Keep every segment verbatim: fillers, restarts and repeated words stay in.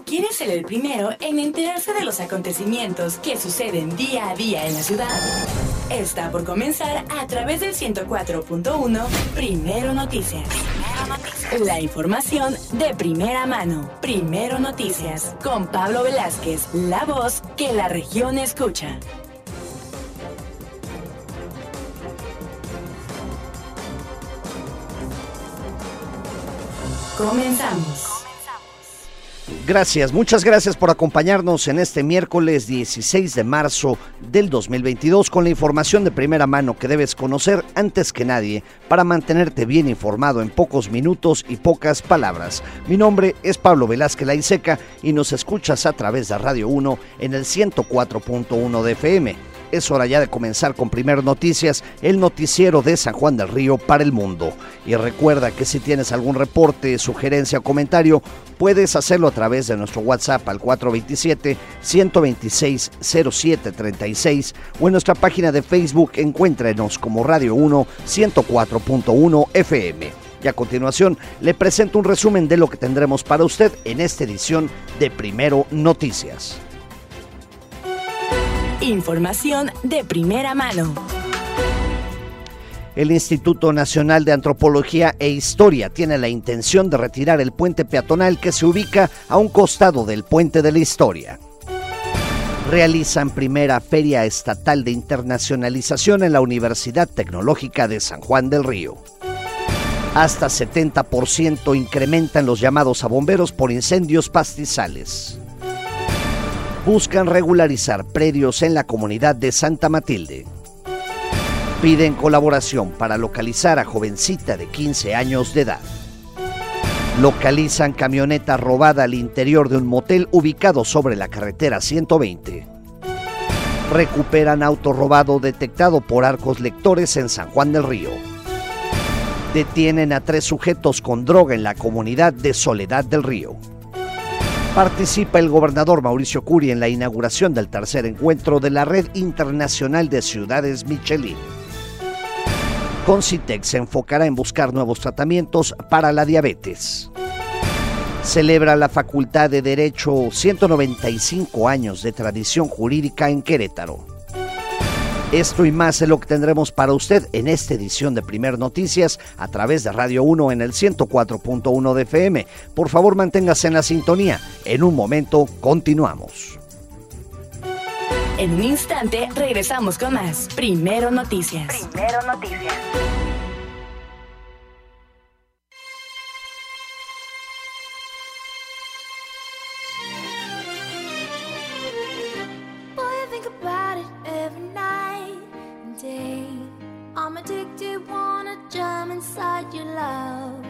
¿Quieres ser el primero en enterarse de los acontecimientos que suceden día a día en la ciudad? Está por comenzar a través del ciento cuatro punto uno Primero Noticias. Primero Noticias. La información de primera mano. Primero Noticias. Con Pablo Velázquez, la voz que la región escucha. Comenzamos. Gracias, muchas gracias por acompañarnos en este miércoles dieciséis de marzo del dos mil veintidós con la información de primera mano que debes conocer antes que nadie para mantenerte bien informado en pocos minutos y pocas palabras. Mi nombre es Pablo Velázquez Laiseca y nos escuchas a través de Radio uno en el ciento cuatro punto uno de F M. Es hora ya de comenzar con Primero Noticias, el noticiero de San Juan del Río para el mundo. Y recuerda que si tienes algún reporte, sugerencia o comentario, puedes hacerlo a través de nuestro WhatsApp al cuatro dos siete, uno dos seis, cero siete tres seis o en nuestra página de Facebook, encuéntrenos como Radio uno ciento cuatro punto uno F M. Y a continuación le presento un resumen de lo que tendremos para usted en esta edición de Primero Noticias. Información de primera mano. El Instituto Nacional de Antropología e Historia tiene la intención de retirar el puente peatonal que se ubica a un costado del Puente de la Historia. Realizan primera Feria Estatal de Internacionalización en la Universidad Tecnológica de San Juan del Río. Hasta setenta por ciento incrementan los llamados a bomberos por incendios pastizales. Buscan regularizar predios en la comunidad de Santa Matilde. Piden colaboración para localizar a jovencita de quince años de edad. Localizan camioneta robada al interior de un motel ubicado sobre la carretera ciento veinte. Recuperan auto robado detectado por arcos lectores en San Juan del Río. Detienen a tres sujetos con droga en la comunidad de Soledad del Río. Participa el gobernador Mauricio Curi en la inauguración del tercer encuentro de la Red Internacional de Ciudades Michelin. Concitec se enfocará en buscar nuevos tratamientos para la diabetes. Celebra la Facultad de Derecho ciento noventa y cinco años de tradición jurídica en Querétaro. Esto y más es lo que tendremos para usted en esta edición de Primer Noticias a través de Radio uno en el ciento cuatro punto uno de F M. Por favor, manténgase en la sintonía. En un momento, continuamos. En un instante, regresamos con más Primero Noticias. Primero Noticias. I'm addicted, wanna jump inside your love.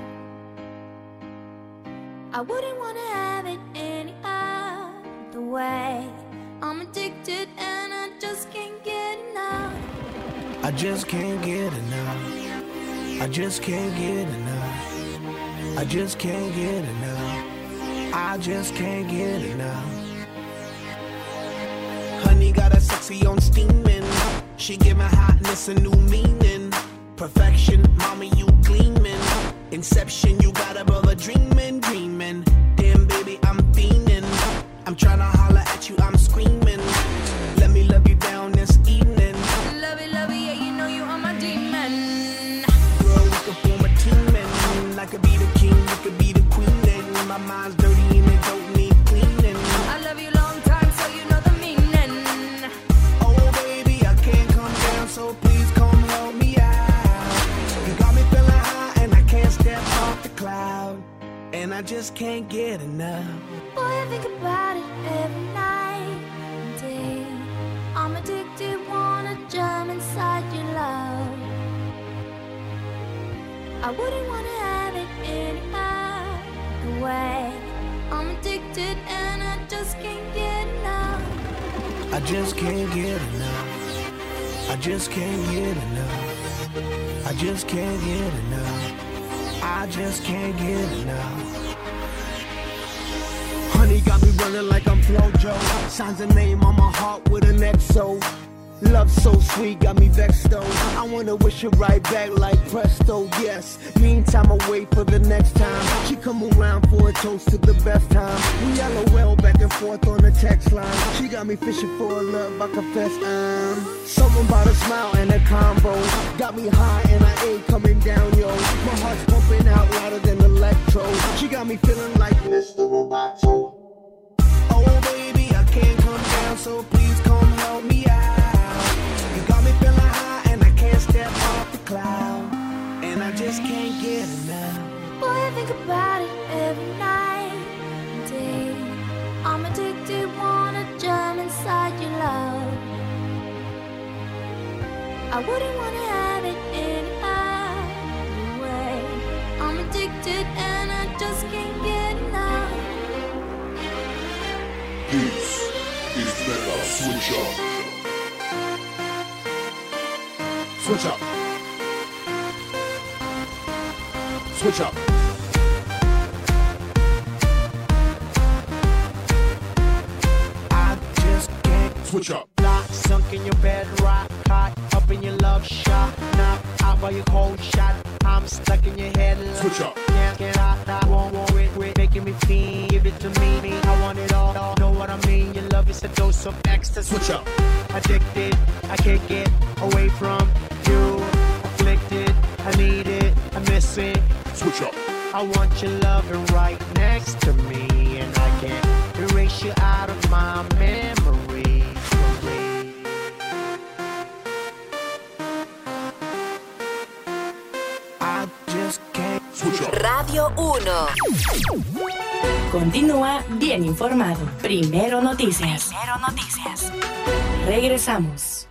I wouldn't wanna have it any other way. I'm addicted and I just can't get enough. I just can't get enough. I just can't get enough. I just can't get enough. I just can't get enough. Honey got a sexy on steaming. She give my hotness a new meaning. Perfection, mommy, you gleaming. Inception, you got a brother dreaming, dreaming. Damn, baby, I'm fiending. I'm tryna holler at you, I'm screaming. Let me love you down this evening. Love it, love it, yeah, you know you are my demon. Girl, we could form a team, and I could be the king, you could be the queen. And my mind's dirty and it don't need cleaning. I love you long time, so you know the meaning. Oh, baby, I can't come down, so please come help me out. You got me feeling high, and I can't step off the cloud. And I just can't get enough. Boy, I think about it every night and day. I'm addicted, wanna jump inside your love. I wouldn't wanna have it any other way. I'm addicted and I just can't get enough. I just can't get enough. I just can't get enough. I just can't get enough. I just can't get enough. Honey got me running like I'm Flojo. Signs a name on my heart with an X O. Love so sweet, got me vexed though. I wanna wish it right back like presto, yes. Meantime, I wait for the next time she come around for a toast to the best time. We LOL back and forth on the text line. She got me fishing for a love, I confess I'm something about a smile and a combo. Got me high and I ain't coming down, yo. My heart's pumping out louder than electro. She got me feeling like Mister Roboto. Oh baby, I can't come down, so please come help me out. Feeling high and I can't step off the cloud, and I just can't get enough. Boy, I think about it every night and day. I'm addicted, wanna jump inside your love. I wouldn't wanna have it any other way. I'm addicted and I just can't get enough. This is Mega Switch Up. Switch up. Switch up. I just can't Switch up. Lock, sunk in your bed, rock, caught up in your love shot. Knock out by your cold shot. I'm stuck in your head. Switch up. Can't get out, I won't want it, it, making me feel. Give it to me, me, I want it all, all. Know what I mean? Your love is a dose of ecstasy. Switch up. Addicted, I can't get away from you. Afflicted, I need it, I miss it. Switch up. I want your loving right next to me, and I can't erase you out of my memory. I just can't. Switch up. Radio uno. Continúa bien informado. Primero Noticias. Primero Noticias. Regresamos.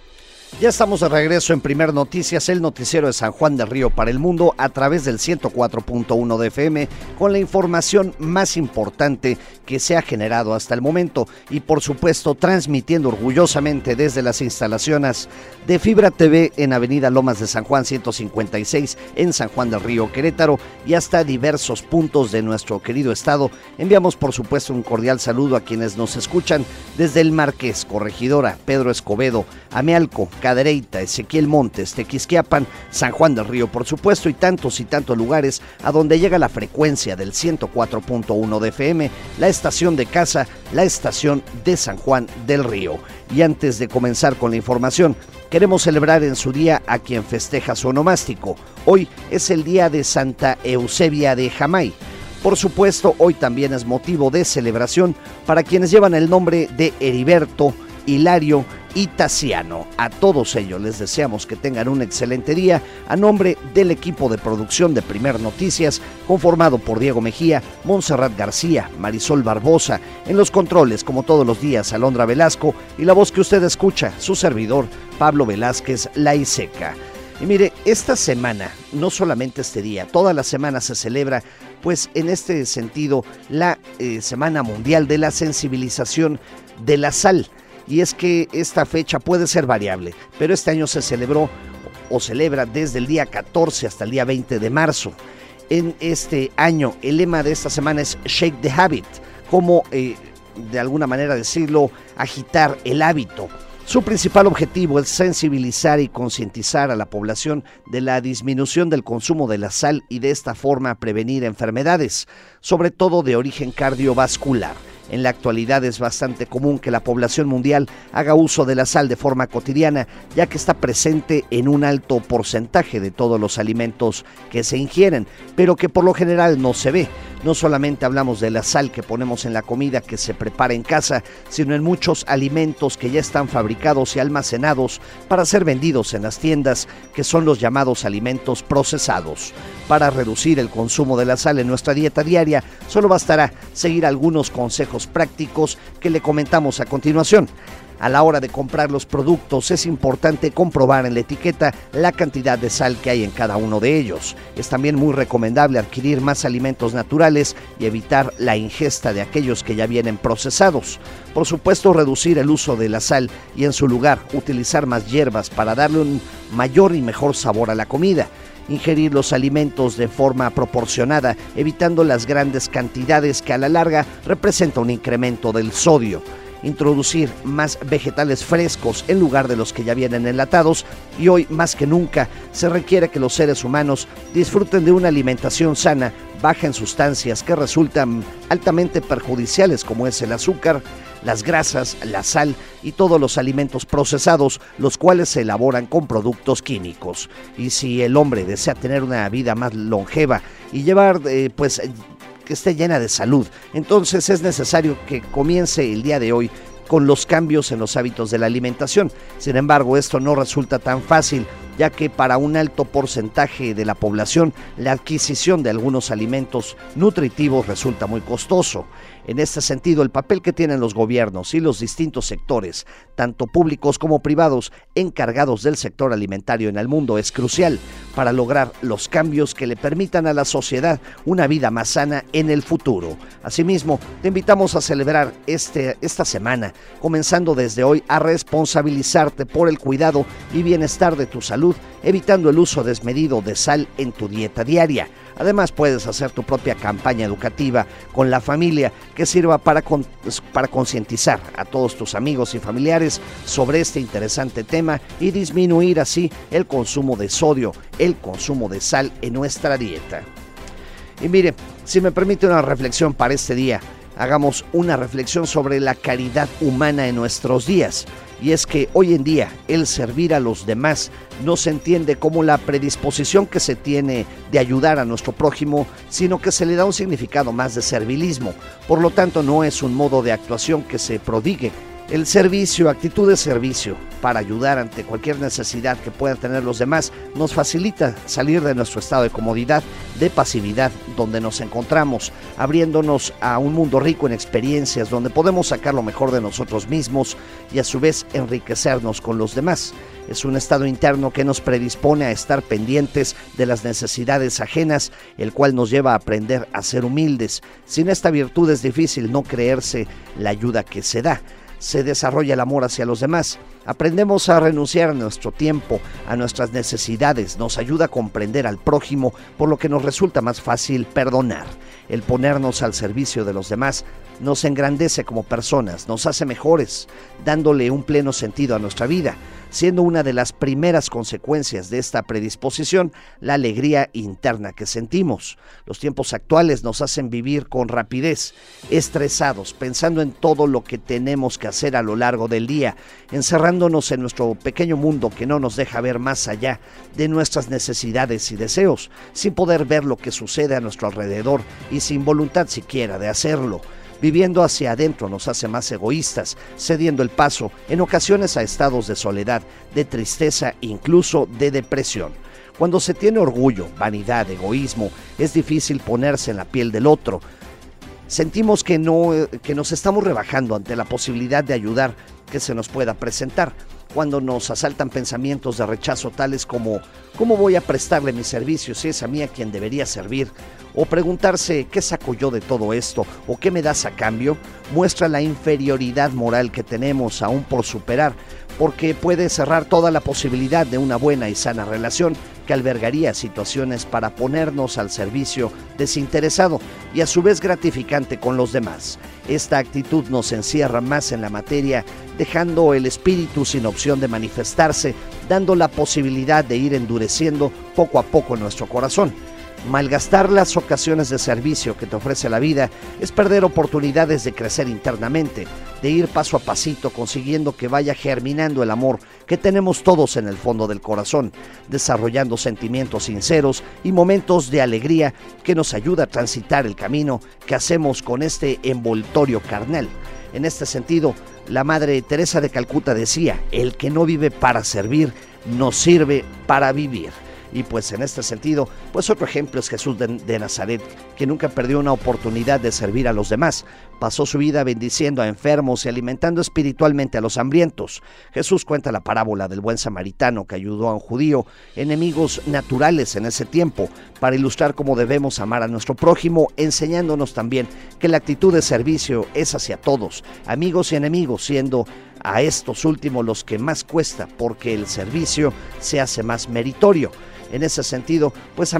Ya estamos de regreso en Primer Noticias, el noticiero de San Juan del Río para el mundo a través del ciento cuatro punto uno de F M con la información más importante que se ha generado hasta el momento y por supuesto transmitiendo orgullosamente desde las instalaciones de Fibra T V en Avenida Lomas de San Juan ciento cincuenta y seis en San Juan del Río, Querétaro y hasta diversos puntos de nuestro querido estado. Enviamos por supuesto un cordial saludo a quienes nos escuchan desde el Marqués, Corregidora, Pedro Escobedo, Amealco, Cadereyta, Ezequiel Montes, Tequisquiapan, San Juan del Río, por supuesto, y tantos y tantos lugares a donde llega la frecuencia del ciento cuatro punto uno de F M, la estación de casa, la estación de San Juan del Río. Y antes de comenzar con la información, queremos celebrar en su día a quien festeja su onomástico. Hoy es el día de Santa Eusebia de Jamay. Por supuesto, hoy también es motivo de celebración para quienes llevan el nombre de Heriberto, Hilario y Tassiano. A todos ellos les deseamos que tengan un excelente día a nombre del equipo de producción de Primer Noticias, conformado por Diego Mejía, Montserrat García, Marisol Barbosa, en los controles como todos los días Alondra Velasco y la voz que usted escucha, su servidor Pablo Velázquez Laiseca. Y mire, esta semana, no solamente este día, toda la semana se celebra, pues en este sentido, la eh, Semana Mundial de la Sensibilización de la Sal. Y es que esta fecha puede ser variable, pero este año se celebró o celebra desde el día catorce hasta el día veinte de marzo. En este año, el lema de esta semana es Shake the Habit, como eh, de alguna manera decirlo, agitar el hábito. Su principal objetivo es sensibilizar y concientizar a la población de la disminución del consumo de la sal y de esta forma prevenir enfermedades, sobre todo de origen cardiovascular. En la actualidad es bastante común que la población mundial haga uso de la sal de forma cotidiana, ya que está presente en un alto porcentaje de todos los alimentos que se ingieren, pero que por lo general no se ve. No solamente hablamos de la sal que ponemos en la comida que se prepara en casa, sino en muchos alimentos que ya están fabricados y almacenados para ser vendidos en las tiendas, que son los llamados alimentos procesados. Para reducir el consumo de la sal en nuestra dieta diaria, solo bastará seguir algunos consejos prácticos que le comentamos a continuación. A la hora de comprar los productos es importante comprobar en la etiqueta la cantidad de sal que hay en cada uno de ellos. Es también muy recomendable adquirir más alimentos naturales y evitar la ingesta de aquellos que ya vienen procesados. Por supuesto, reducir el uso de la sal y en su lugar utilizar más hierbas para darle un mayor y mejor sabor a la comida. Ingerir los alimentos de forma proporcionada, evitando las grandes cantidades que a la larga representa un incremento del sodio. introducir más vegetales frescos en lugar de los que ya vienen enlatados, y hoy más que nunca se requiere que los seres humanos disfruten de una alimentación sana, baja en sustancias que resultan altamente perjudiciales, como es el azúcar, las grasas, la sal y todos los alimentos procesados, los cuales se elaboran con productos químicos. Y si el hombre desea tener una vida más longeva y llevar, eh, pues, que esté llena de salud, entonces es necesario que comience el día de hoy con los cambios en los hábitos de la alimentación. Sin embargo, esto no resulta tan fácil, ya que para un alto porcentaje de la población la adquisición de algunos alimentos nutritivos resulta muy costoso. En este sentido, el papel que tienen los gobiernos y los distintos sectores, tanto públicos como privados, encargados del sector alimentario en el mundo es crucial para lograr los cambios que le permitan a la sociedad una vida más sana en el futuro. Asimismo, te invitamos a celebrar este, esta semana, comenzando desde hoy a responsabilizarte por el cuidado y bienestar de tu salud, evitando el uso desmedido de sal en tu dieta diaria. Además, puedes hacer tu propia campaña educativa con la familia que sirva para, con, para concientizar a todos tus amigos y familiares sobre este interesante tema y disminuir así el consumo de sodio, el consumo de sal en nuestra dieta. Y mire, si me permite una reflexión para este día, hagamos una reflexión sobre la caridad humana en nuestros días. Y es que hoy en día el servir a los demás no se entiende como la predisposición que se tiene de ayudar a nuestro prójimo, sino que se le da un significado más de servilismo. Por lo tanto, no es un modo de actuación que se prodigue. El servicio, actitud de servicio para ayudar ante cualquier necesidad que puedan tener los demás, nos facilita salir de nuestro estado de comodidad, de pasividad, donde nos encontramos, abriéndonos a un mundo rico en experiencias, donde podemos sacar lo mejor de nosotros mismos y a su vez enriquecernos con los demás. Es un estado interno que nos predispone a estar pendientes de las necesidades ajenas, el cual nos lleva a aprender a ser humildes. Sin esta virtud es difícil no creerse la ayuda que se da. Se desarrolla el amor hacia los demás. Aprendemos a renunciar a nuestro tiempo, a nuestras necesidades, nos ayuda a comprender al prójimo, por lo que nos resulta más fácil perdonar. El ponernos al servicio de los demás nos engrandece como personas, nos hace mejores, dándole un pleno sentido a nuestra vida, siendo una de las primeras consecuencias de esta predisposición la alegría interna que sentimos. Los tiempos actuales nos hacen vivir con rapidez, estresados, pensando en todo lo que tenemos que hacer a lo largo del día, encerrándonos en nuestro pequeño mundo que no nos deja ver más allá de nuestras necesidades y deseos, sin poder ver lo que sucede a nuestro alrededor y sin voluntad siquiera de hacerlo. Viviendo hacia adentro nos hace más egoístas, cediendo el paso en ocasiones a estados de soledad, de tristeza, incluso de depresión. Cuando se tiene orgullo, vanidad, egoísmo, es difícil ponerse en la piel del otro. Sentimos que, no, que nos estamos rebajando ante la posibilidad de ayudar que se nos pueda presentar. Cuando nos asaltan pensamientos de rechazo tales como ¿cómo voy a prestarle mi servicio si es a mí a quien debería servir? O preguntarse ¿qué saco yo de todo esto? ¿O qué me das a cambio? Muestra la inferioridad moral que tenemos aún por superar, porque puede cerrar toda la posibilidad de una buena y sana relación que albergaría situaciones para ponernos al servicio desinteresado y a su vez gratificante con los demás. Esta actitud nos encierra más en la materia, dejando el espíritu sin opción de manifestarse, dando la posibilidad de ir endureciendo poco a poco nuestro corazón. Malgastar las ocasiones de servicio que te ofrece la vida es perder oportunidades de crecer internamente, de ir paso a pasito consiguiendo que vaya germinando el amor que tenemos todos en el fondo del corazón, desarrollando sentimientos sinceros y momentos de alegría que nos ayuda a transitar el camino que hacemos con este envoltorio carnal. En este sentido, la Madre Teresa de Calcuta decía, el que no vive para servir, no sirve para vivir. Y pues en este sentido, pues otro ejemplo es Jesús de, de Nazaret, que nunca perdió una oportunidad de servir a los demás. Pasó su vida bendiciendo a enfermos y alimentando espiritualmente a los hambrientos. Jesús cuenta la parábola del buen samaritano que ayudó a un judío, enemigos naturales en ese tiempo, para ilustrar cómo debemos amar a nuestro prójimo, enseñándonos también que la actitud de servicio es hacia todos, amigos y enemigos, siendo a estos últimos los que más cuesta, porque el servicio se hace más meritorio. En ese sentido, pues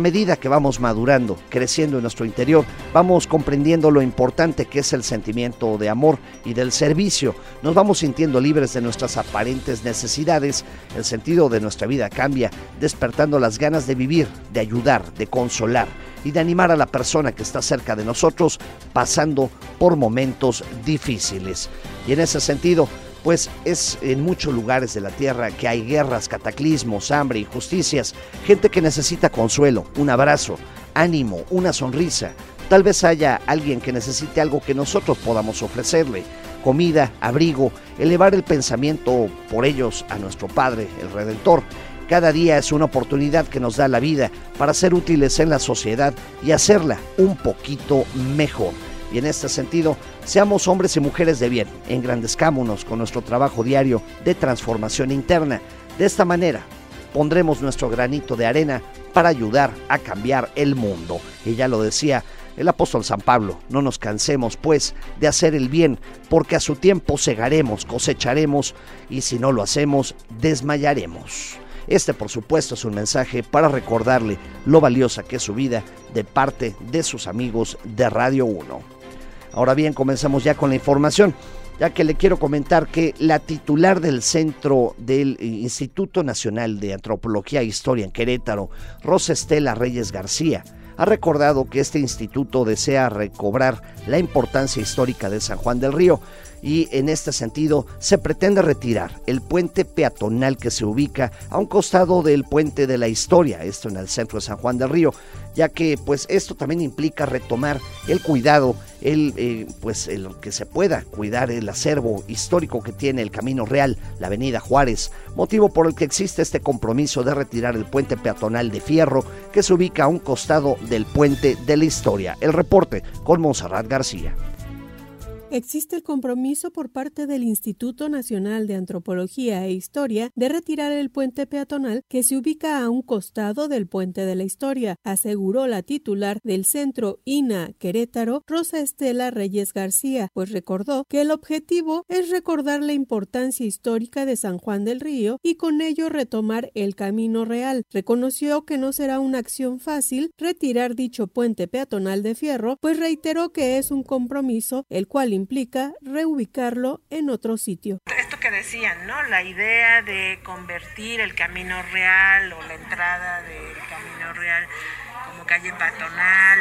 medida que vamos madurando, creciendo en nuestro interior, vamos comprendiendo lo importante que es el sentimiento de amor y del servicio. Nos vamos sintiendo libres de nuestras aparentes necesidades, el sentido de nuestra vida cambia, despertando las ganas de vivir, de ayudar, de consolar y de animar a la persona que está cerca de nosotros pasando por momentos difíciles. Y en ese sentido, pues es en muchos lugares de la tierra que hay guerras, cataclismos, hambre, injusticias, gente que necesita consuelo, un abrazo, ánimo, una sonrisa. Tal vez haya alguien que necesite algo que nosotros podamos ofrecerle, comida, abrigo, elevar el pensamiento por ellos a nuestro Padre, el Redentor. Cada día es una oportunidad que nos da la vida para ser útiles en la sociedad y hacerla un poquito mejor. Y en este sentido, seamos hombres y mujeres de bien, engrandezcámonos con nuestro trabajo diario de transformación interna. De esta manera, pondremos nuestro granito de arena para ayudar a cambiar el mundo. Y ya lo decía el apóstol San Pablo, no nos cansemos pues de hacer el bien, porque a su tiempo segaremos, cosecharemos, y si no lo hacemos, desmayaremos. Este, por supuesto, es un mensaje para recordarle lo valiosa que es su vida de parte de sus amigos de Radio uno. Ahora bien, comenzamos ya con la información, ya que le quiero comentar que la titular del Centro del Instituto Nacional de Antropología e Historia en Querétaro, Rosa Estela Reyes García, ha recordado que este instituto desea recobrar la importancia histórica de San Juan del Río, y en este sentido se pretende retirar el puente peatonal que se ubica a un costado del Puente de la Historia, esto en el centro de San Juan del Río, ya que pues esto también implica retomar el cuidado, el eh, pues el que se pueda cuidar el acervo histórico que tiene el Camino Real, la Avenida Juárez, motivo por el que existe este compromiso de retirar el puente peatonal de fierro que se ubica a un costado del Puente de la Historia. El reporte con Montserrat García. Existe el compromiso por parte del Instituto Nacional de Antropología e Historia de retirar el puente peatonal que se ubica a un costado del Puente de la Historia, aseguró la titular del Centro I N A Querétaro, Rosa Estela Reyes García, pues recordó que el objetivo es recordar la importancia histórica de San Juan del Río y con ello retomar el Camino Real. Reconoció que no será una acción fácil retirar dicho puente peatonal de fierro, pues reiteró que es un compromiso el cual implica reubicarlo en otro sitio. Esto que decían, ¿no? La idea de convertir el Camino Real o la entrada del Camino Real como calle peatonal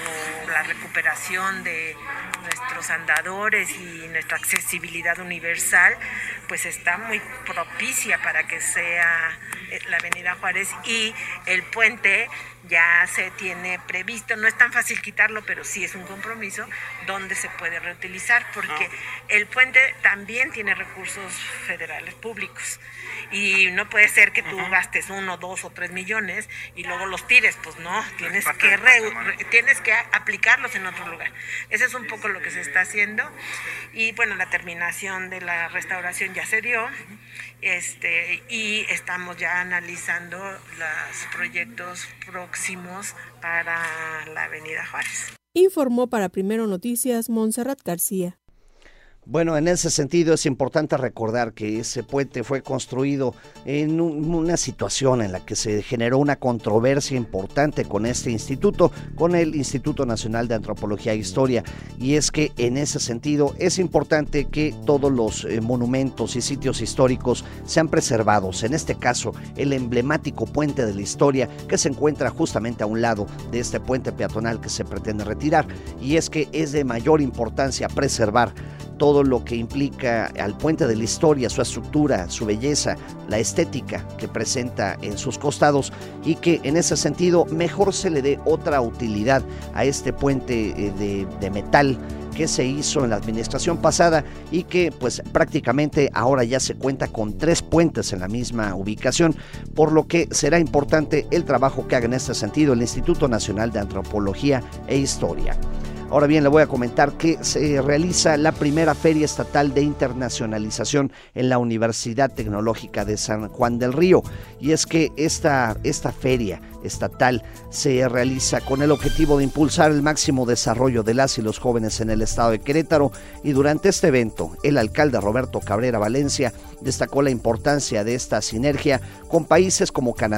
o la recuperación de nuestros andadores y nuestra accesibilidad universal, pues está muy propicia para que sea la Avenida Juárez, y el puente ya se tiene previsto, no es tan fácil quitarlo, pero sí es un compromiso donde se puede reutilizar, porque el puente también tiene recursos federales públicos y no puede ser que tú gastes uno, dos o tres millones y luego los tires, pues no, tienes que re, re, tienes que aplicarlos en otro lugar. Eso es un poco lo que se está haciendo, y bueno, la terminación de la restauración ya se dio, este y estamos ya analizando los proyectos próximos para la Avenida Juárez. Informó para Primero Noticias Montserrat García. Bueno, en ese sentido es importante recordar que ese puente fue construido en un, una situación en la que se generó una controversia importante con este instituto, con el Instituto Nacional de Antropología e Historia, y es que en ese sentido es importante que todos los eh, monumentos y sitios históricos sean preservados, en este caso el emblemático Puente de la Historia, que se encuentra justamente a un lado de este puente peatonal que se pretende retirar, y es que es de mayor importancia preservar todo lo que implica al Puente de la Historia, su estructura, su belleza, la estética que presenta en sus costados, y que en ese sentido mejor se le dé otra utilidad a este puente de, de metal que se hizo en la administración pasada y que pues prácticamente ahora ya se cuenta con tres puentes en la misma ubicación, por lo que será importante el trabajo que haga en este sentido el Instituto Nacional de Antropología e Historia. Ahora bien, le voy a comentar que se realiza la primera Feria Estatal de Internacionalización en la Universidad Tecnológica de San Juan del Río, y es que esta, esta feria estatal se realiza con el objetivo de impulsar el máximo desarrollo de las y los jóvenes en el estado de Querétaro, y durante este evento el alcalde Roberto Cabrera Valencia destacó la importancia de esta sinergia con países como Canadá,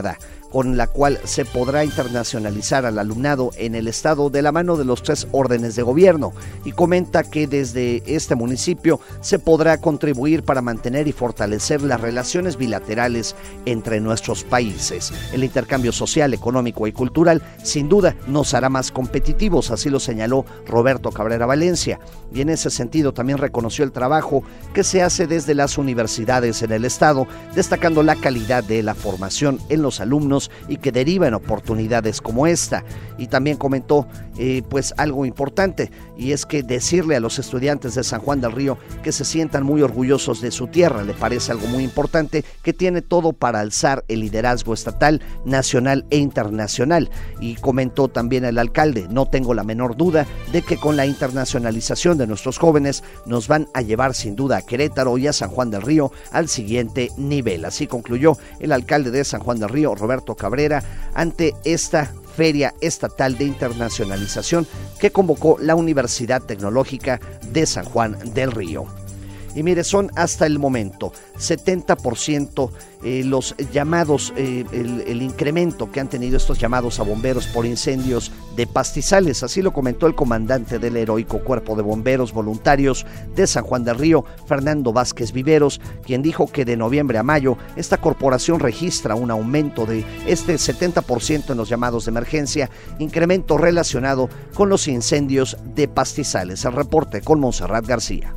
con la cual se podrá internacionalizar al alumnado en el estado de la mano de los tres órdenes de gobierno, y comenta que desde este municipio se podrá contribuir para mantener y fortalecer las relaciones bilaterales entre nuestros países. El intercambio social, económico y cultural sin duda nos hará más competitivos, así lo señaló Roberto Cabrera Valencia, y en ese sentido también reconoció el trabajo que se hace desde las universidades en el estado, destacando la calidad de la formación en los alumnos y que deriva en oportunidades como esta. Y también comentó eh, pues algo importante, y es que decirle a los estudiantes de San Juan del Río que se sientan muy orgullosos de su tierra, le parece algo muy importante, que tiene todo para alzar el liderazgo estatal, nacional e internacional. Y comentó también el alcalde: no tengo la menor duda de que con la internacionalización de nuestros jóvenes nos van a llevar sin duda a Querétaro y a San Juan del Río al siguiente nivel. Así concluyó el alcalde de San Juan del Río, Roberto Cabrera, ante esta Feria Estatal de Internacionalización que convocó la Universidad Tecnológica de San Juan del Río. Y mire, son hasta el momento setenta por ciento eh, los llamados, eh, el, el incremento que han tenido estos llamados a bomberos por incendios de pastizales. Así lo comentó el comandante del heroico Cuerpo de Bomberos Voluntarios de San Juan del Río, Fernando Vázquez Viveros, quien dijo que de noviembre a mayo esta corporación registra un aumento de este setenta por ciento en los llamados de emergencia, incremento relacionado con los incendios de pastizales. El reporte con Montserrat García.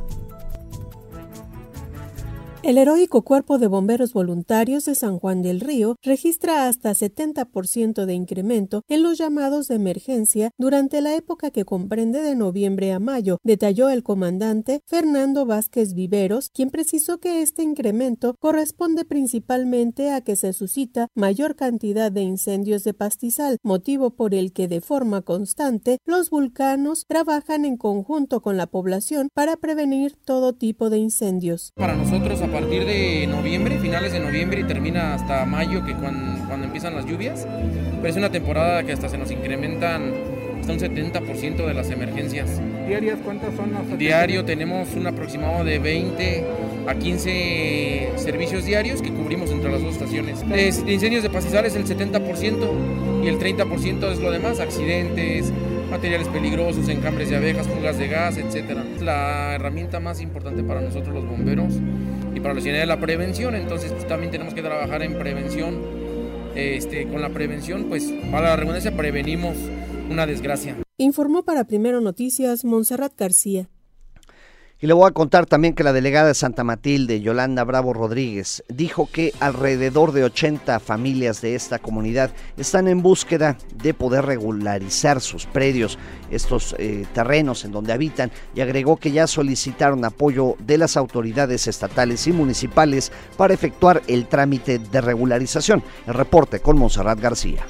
El heroico Cuerpo de Bomberos Voluntarios de San Juan del Río registra hasta setenta por ciento de incremento en los llamados de emergencia durante la época que comprende de noviembre a mayo, detalló el comandante Fernando Vázquez Viveros, quien precisó que este incremento corresponde principalmente a que se suscita mayor cantidad de incendios de pastizal, motivo por el que de forma constante los vulcanos trabajan en conjunto con la población para prevenir todo tipo de incendios. Para nosotros, a partir de noviembre, finales de noviembre y termina hasta mayo, que cuando, cuando empiezan las lluvias, pero es una temporada que hasta se nos incrementan hasta un setenta por ciento de las emergencias. ¿Diarias cuántas son las? Diario tenemos un aproximado de veinte a quince servicios diarios que cubrimos entre las dos estaciones. De incendios de pastizales el setenta por ciento y el treinta por ciento es lo demás, accidentes, materiales peligrosos, encambres de abejas, fugas de gas, etcétera. La herramienta más importante para nosotros los bomberos y para la ciudadanía es la prevención, entonces pues, también tenemos que trabajar en prevención. Este, con la prevención, pues para la redundancia, prevenimos una desgracia. Informó para Primero Noticias Montserrat García. Y le voy a contar también que la delegada de Santa Matilde, Yolanda Bravo Rodríguez, dijo que alrededor de ochenta familias de esta comunidad están en búsqueda de poder regularizar sus predios, estos eh, terrenos en donde habitan, y agregó que ya solicitaron apoyo de las autoridades estatales y municipales para efectuar el trámite de regularización. El reporte con Montserrat García.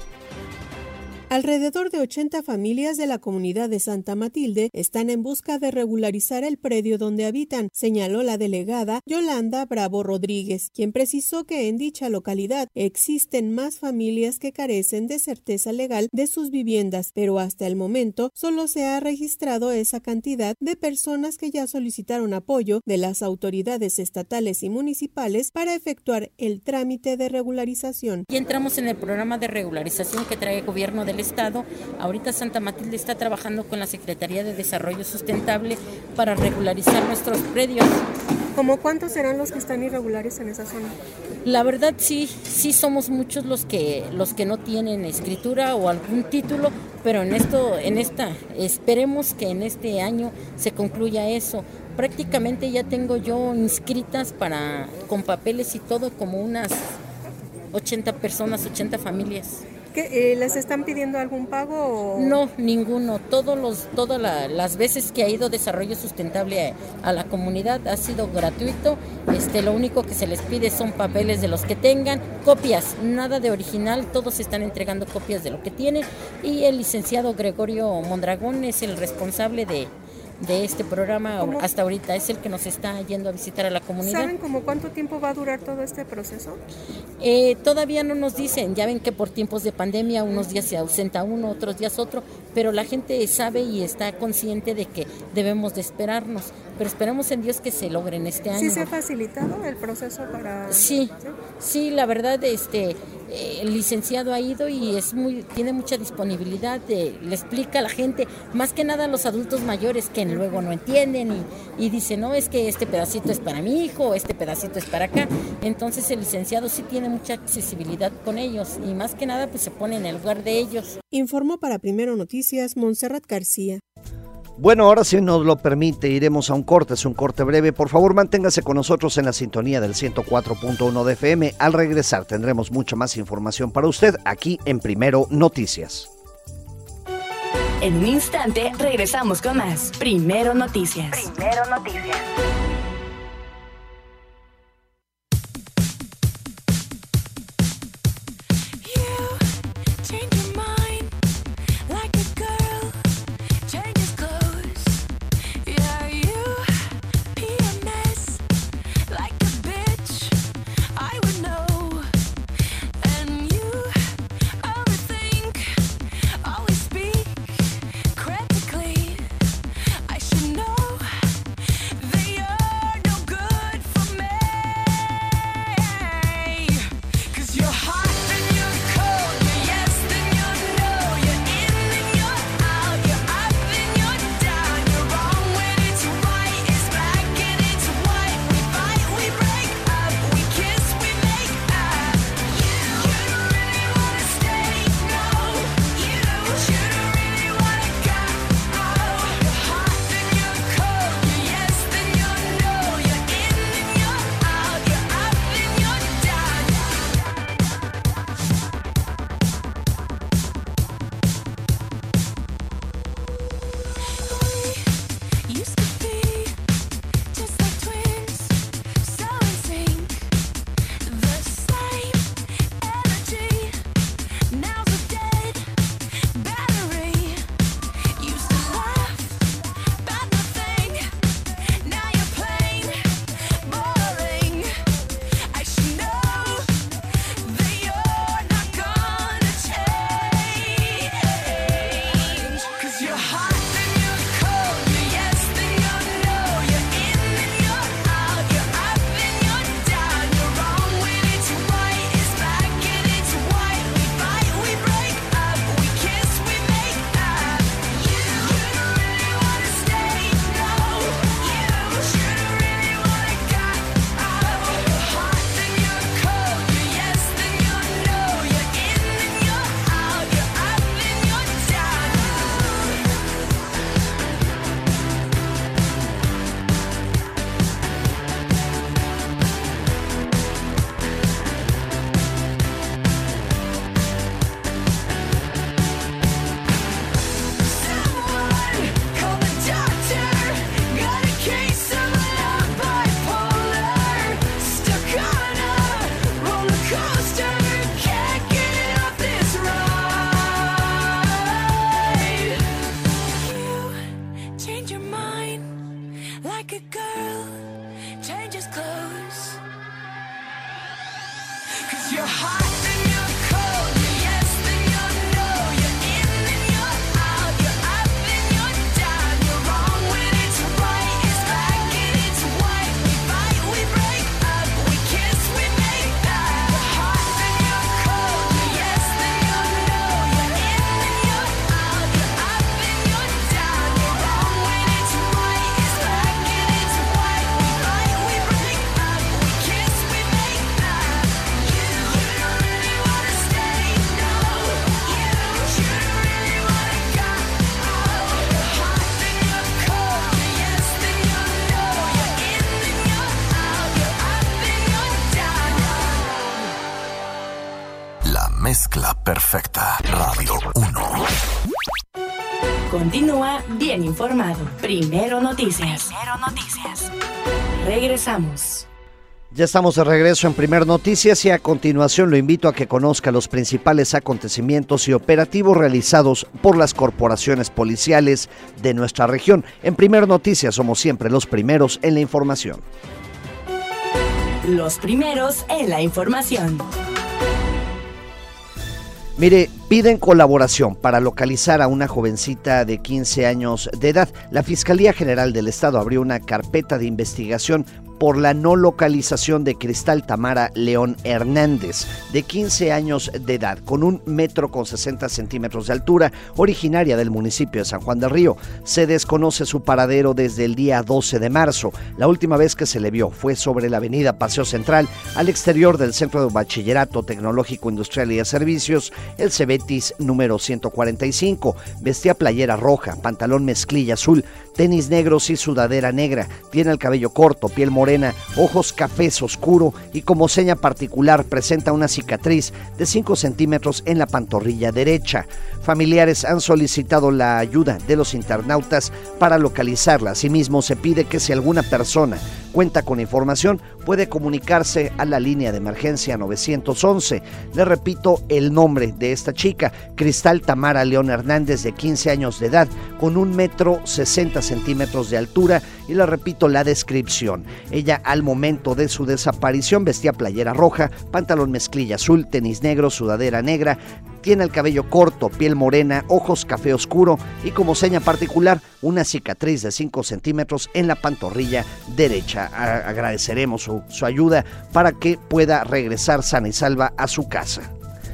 Alrededor de ochenta familias de la comunidad de Santa Matilde están en busca de regularizar el predio donde habitan, señaló la delegada Yolanda Bravo Rodríguez, quien precisó que en dicha localidad existen más familias que carecen de certeza legal de sus viviendas, pero hasta el momento solo se ha registrado esa cantidad de personas que ya solicitaron apoyo de las autoridades estatales y municipales para efectuar el trámite de regularización. Y entramos en el programa de regularización que trae el gobierno del Estado. Ahorita Santa Matilde está trabajando con la Secretaría de Desarrollo Sustentable para regularizar nuestros predios. ¿Cómo cuántos serán los que están irregulares en esa zona? La verdad sí, sí somos muchos los que los que no tienen escritura o algún título, pero en esto, en esta, esperemos que en este año se concluya eso. Prácticamente ya tengo yo inscritas para con papeles y todo como unas ochenta personas, ochenta familias. ¿Qué, eh, ¿Les están pidiendo algún pago? O... No, ninguno. Todos los, todas la, las veces que ha ido Desarrollo Sustentable a, a la comunidad ha sido gratuito. Este, lo único que se les pide son papeles de los que tengan, copias, nada de original, todos están entregando copias de lo que tienen. Y el licenciado Gregorio Mondragón es el responsable de... de este programa. ¿Cómo? Hasta ahorita es el que nos está yendo a visitar a la comunidad. ¿Saben como cuánto tiempo va a durar todo este proceso? Eh, todavía no nos dicen, ya ven que por tiempos de pandemia unos días se ausenta uno, otros días otro, pero la gente sabe y está consciente de que debemos de esperarnos, pero esperemos en Dios que se logre en este año. ¿Sí se ha facilitado el proceso para...? Sí, sí, sí, la verdad, este... eh, el licenciado ha ido y es muy, tiene mucha disponibilidad, de, le explica a la gente, más que nada a los adultos mayores que luego no entienden y, y dicen, no, es que este pedacito es para mi hijo, este pedacito es para acá. Entonces el licenciado sí tiene mucha accesibilidad con ellos y más que nada pues se pone en el lugar de ellos. Informó para Primero Noticias Montserrat García. Bueno, ahora si nos lo permite, iremos a un corte, es un corte breve. Por favor, manténgase con nosotros en la sintonía del ciento cuatro punto uno de F M. Al regresar tendremos mucha más información para usted aquí en Primero Noticias. En un instante regresamos con más Primero Noticias. Primero Noticias. Mezcla perfecta. Radio uno. Continúa bien informado. Primero Noticias. Primero Noticias. Regresamos. Ya estamos de regreso en Primero Noticias y a continuación lo invito a que conozca los principales acontecimientos y operativos realizados por las corporaciones policiales de nuestra región. En Primero Noticias somos siempre los primeros en la información. Los primeros en la información. Mire, Piden colaboración para localizar a una jovencita de quince años de edad. La Fiscalía General del Estado abrió una carpeta de investigación por la no localización de Cristal Tamara León Hernández, de quince años de edad, con un metro con sesenta centímetros de altura, originaria del municipio de San Juan del Río. Se desconoce su paradero desde el día doce de marzo. La última vez que se le vio fue sobre la avenida Paseo Central, al exterior del Centro de Bachillerato Tecnológico Industrial y de Servicios, el Cebetis número ciento cuarenta y cinco. Vestía playera roja, pantalón mezclilla azul, tenis negros y sudadera negra. Tiene el cabello corto, piel morena, ojos cafés oscuro y como seña particular presenta una cicatriz de cinco centímetros en la pantorrilla derecha. Familiares han solicitado la ayuda de los internautas para localizarla. Asimismo, se pide que si alguna persona cuenta con información, puede comunicarse a la línea de emergencia novecientos once. Le repito el nombre de esta chica: Cristal Tamara León Hernández, de quince años de edad, con un metro sesenta centímetros de altura, y le repito la descripción. Ella, al momento de su desaparición, vestía playera roja, pantalón mezclilla azul, tenis negro, sudadera negra, tiene el cabello corto, piel morena, ojos café oscuro y como seña particular una cicatriz de cinco centímetros en la pantorrilla derecha. A- agradeceremos su, su ayuda para que pueda regresar sana y salva a su casa.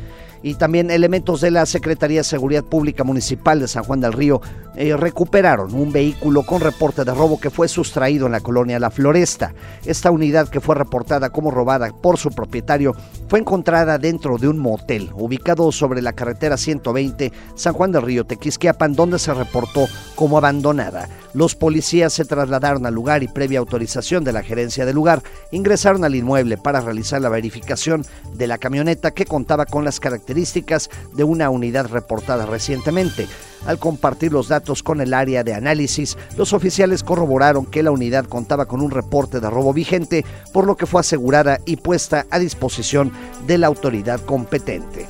Y también elementos de la Secretaría de Seguridad Pública Municipal de San Juan del Río eh, recuperaron un vehículo con reporte de robo que fue sustraído en la colonia La Floresta. Esta unidad, que fue reportada como robada por su propietario, fue encontrada dentro de un motel ubicado sobre la carretera ciento veinte San Juan del Río Tequisquiapan, donde se reportó como abandonada. Los policías se trasladaron al lugar y, previa autorización de la gerencia del lugar, ingresaron al inmueble para realizar la verificación de la camioneta, que contaba con las características de una unidad reportada recientemente. Al compartir los datos con el área de análisis, los oficiales corroboraron que la unidad contaba con un reporte de robo vigente, por lo que fue asegurada y puesta a disposición de la autoridad competente.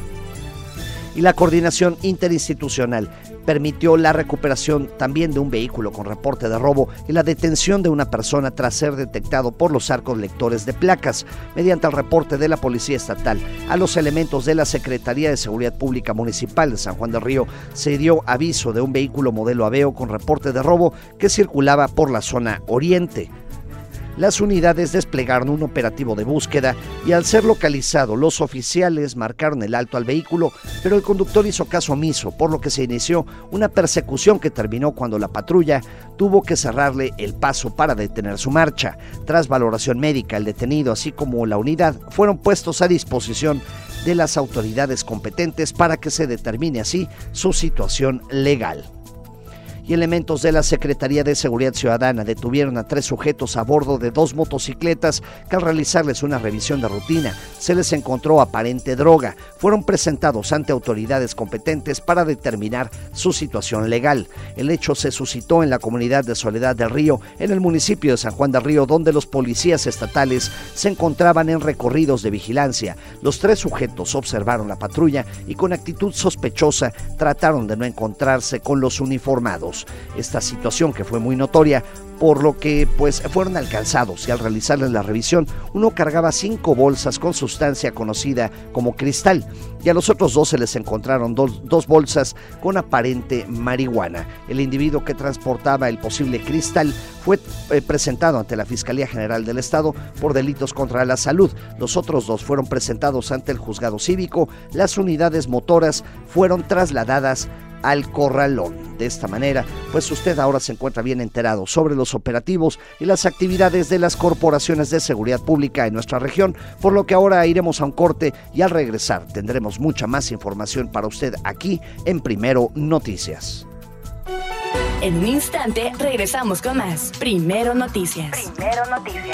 Y la coordinación interinstitucional permitió la recuperación también de un vehículo con reporte de robo y la detención de una persona tras ser detectado por los arcos lectores de placas. Mediante el reporte de la Policía Estatal a los elementos de la Secretaría de Seguridad Pública Municipal de San Juan del Río, se dio aviso de un vehículo modelo Aveo con reporte de robo que circulaba por la zona oriente. Las unidades desplegaron un operativo de búsqueda y, al ser localizado, los oficiales marcaron el alto al vehículo, pero el conductor hizo caso omiso, por lo que se inició una persecución que terminó cuando la patrulla tuvo que cerrarle el paso para detener su marcha. Tras valoración médica, el detenido, así como la unidad, fueron puestos a disposición de las autoridades competentes para que se determine así su situación legal. Y elementos de la Secretaría de Seguridad Ciudadana detuvieron a tres sujetos a bordo de dos motocicletas que, al realizarles una revisión de rutina, se les encontró aparente droga. Fueron presentados ante autoridades competentes para determinar su situación legal. El hecho se suscitó en la comunidad de Soledad del Río, en el municipio de San Juan del Río, donde los policías estatales se encontraban en recorridos de vigilancia. Los tres sujetos observaron la patrulla y, con actitud sospechosa, trataron de no encontrarse con los uniformados. Esta situación, que fue muy notoria, por lo que pues fueron alcanzados, y al realizarles la revisión, uno cargaba cinco bolsas con sustancia conocida como cristal, y a los otros dos se les encontraron dos, dos bolsas con aparente marihuana. El individuo que transportaba el posible cristal fue eh, presentado ante la Fiscalía General del Estado por delitos contra la salud. Los otros dos fueron presentados ante el juzgado cívico. Las unidades motoras fueron trasladadas al corralón. De esta manera, pues usted ahora se encuentra bien enterado sobre los operativos y las actividades de las corporaciones de seguridad pública en nuestra región, por lo que ahora iremos a un corte y al regresar tendremos mucha más información para usted aquí en Primero Noticias. En un instante regresamos con más Primero Noticias. Primero Noticias.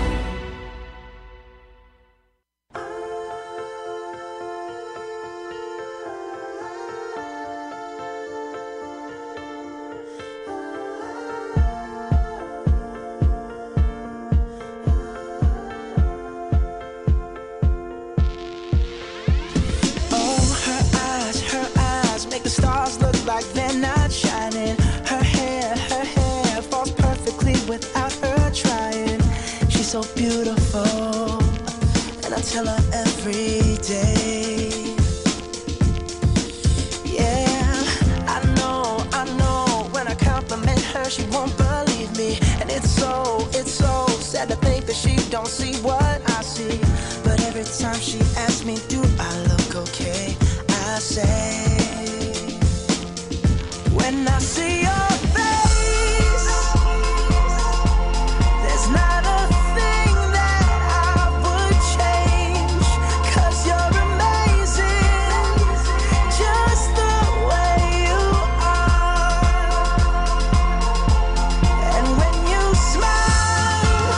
So beautiful, and I tell her every day. Said to think that she don't see what I see, but every time she asks me, do I look okay? I say, when I see your face, there's not a thing that I would change, 'cause you're amazing, just the way you are. And when you smile,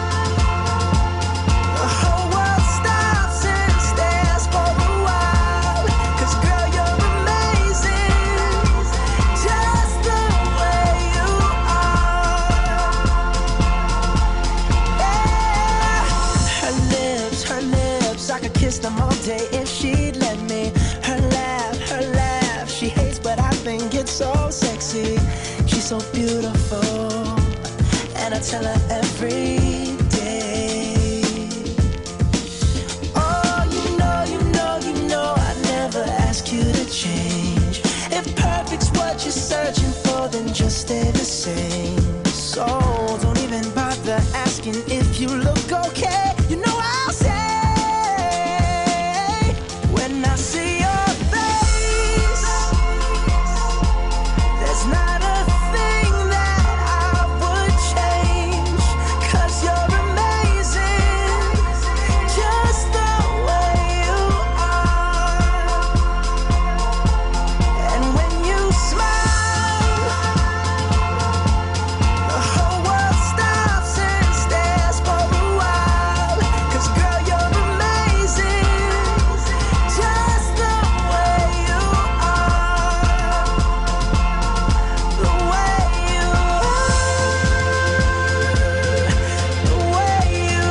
the whole world stops and stares for a while, 'cause girl, you're amazing, just the way you are. Yeah. Her lips, her lips, I could kiss them all day if she'd let me. Her laugh, her laugh, she hates but I think it's so sexy. She's so beautiful, and I tell her every day. Oh, you know, you know, you know I never ask you to change. If perfect's what you're searching for, then just stay the same. So don't even bother asking if you look okay. You know I'll say, when I see your face, there's not a thing that I would change, 'cause you're amazing, just the way you are. And when you smile, the whole world stops and stares for a while, 'cause girl, you're amazing, just the way you are. The way you are, the way you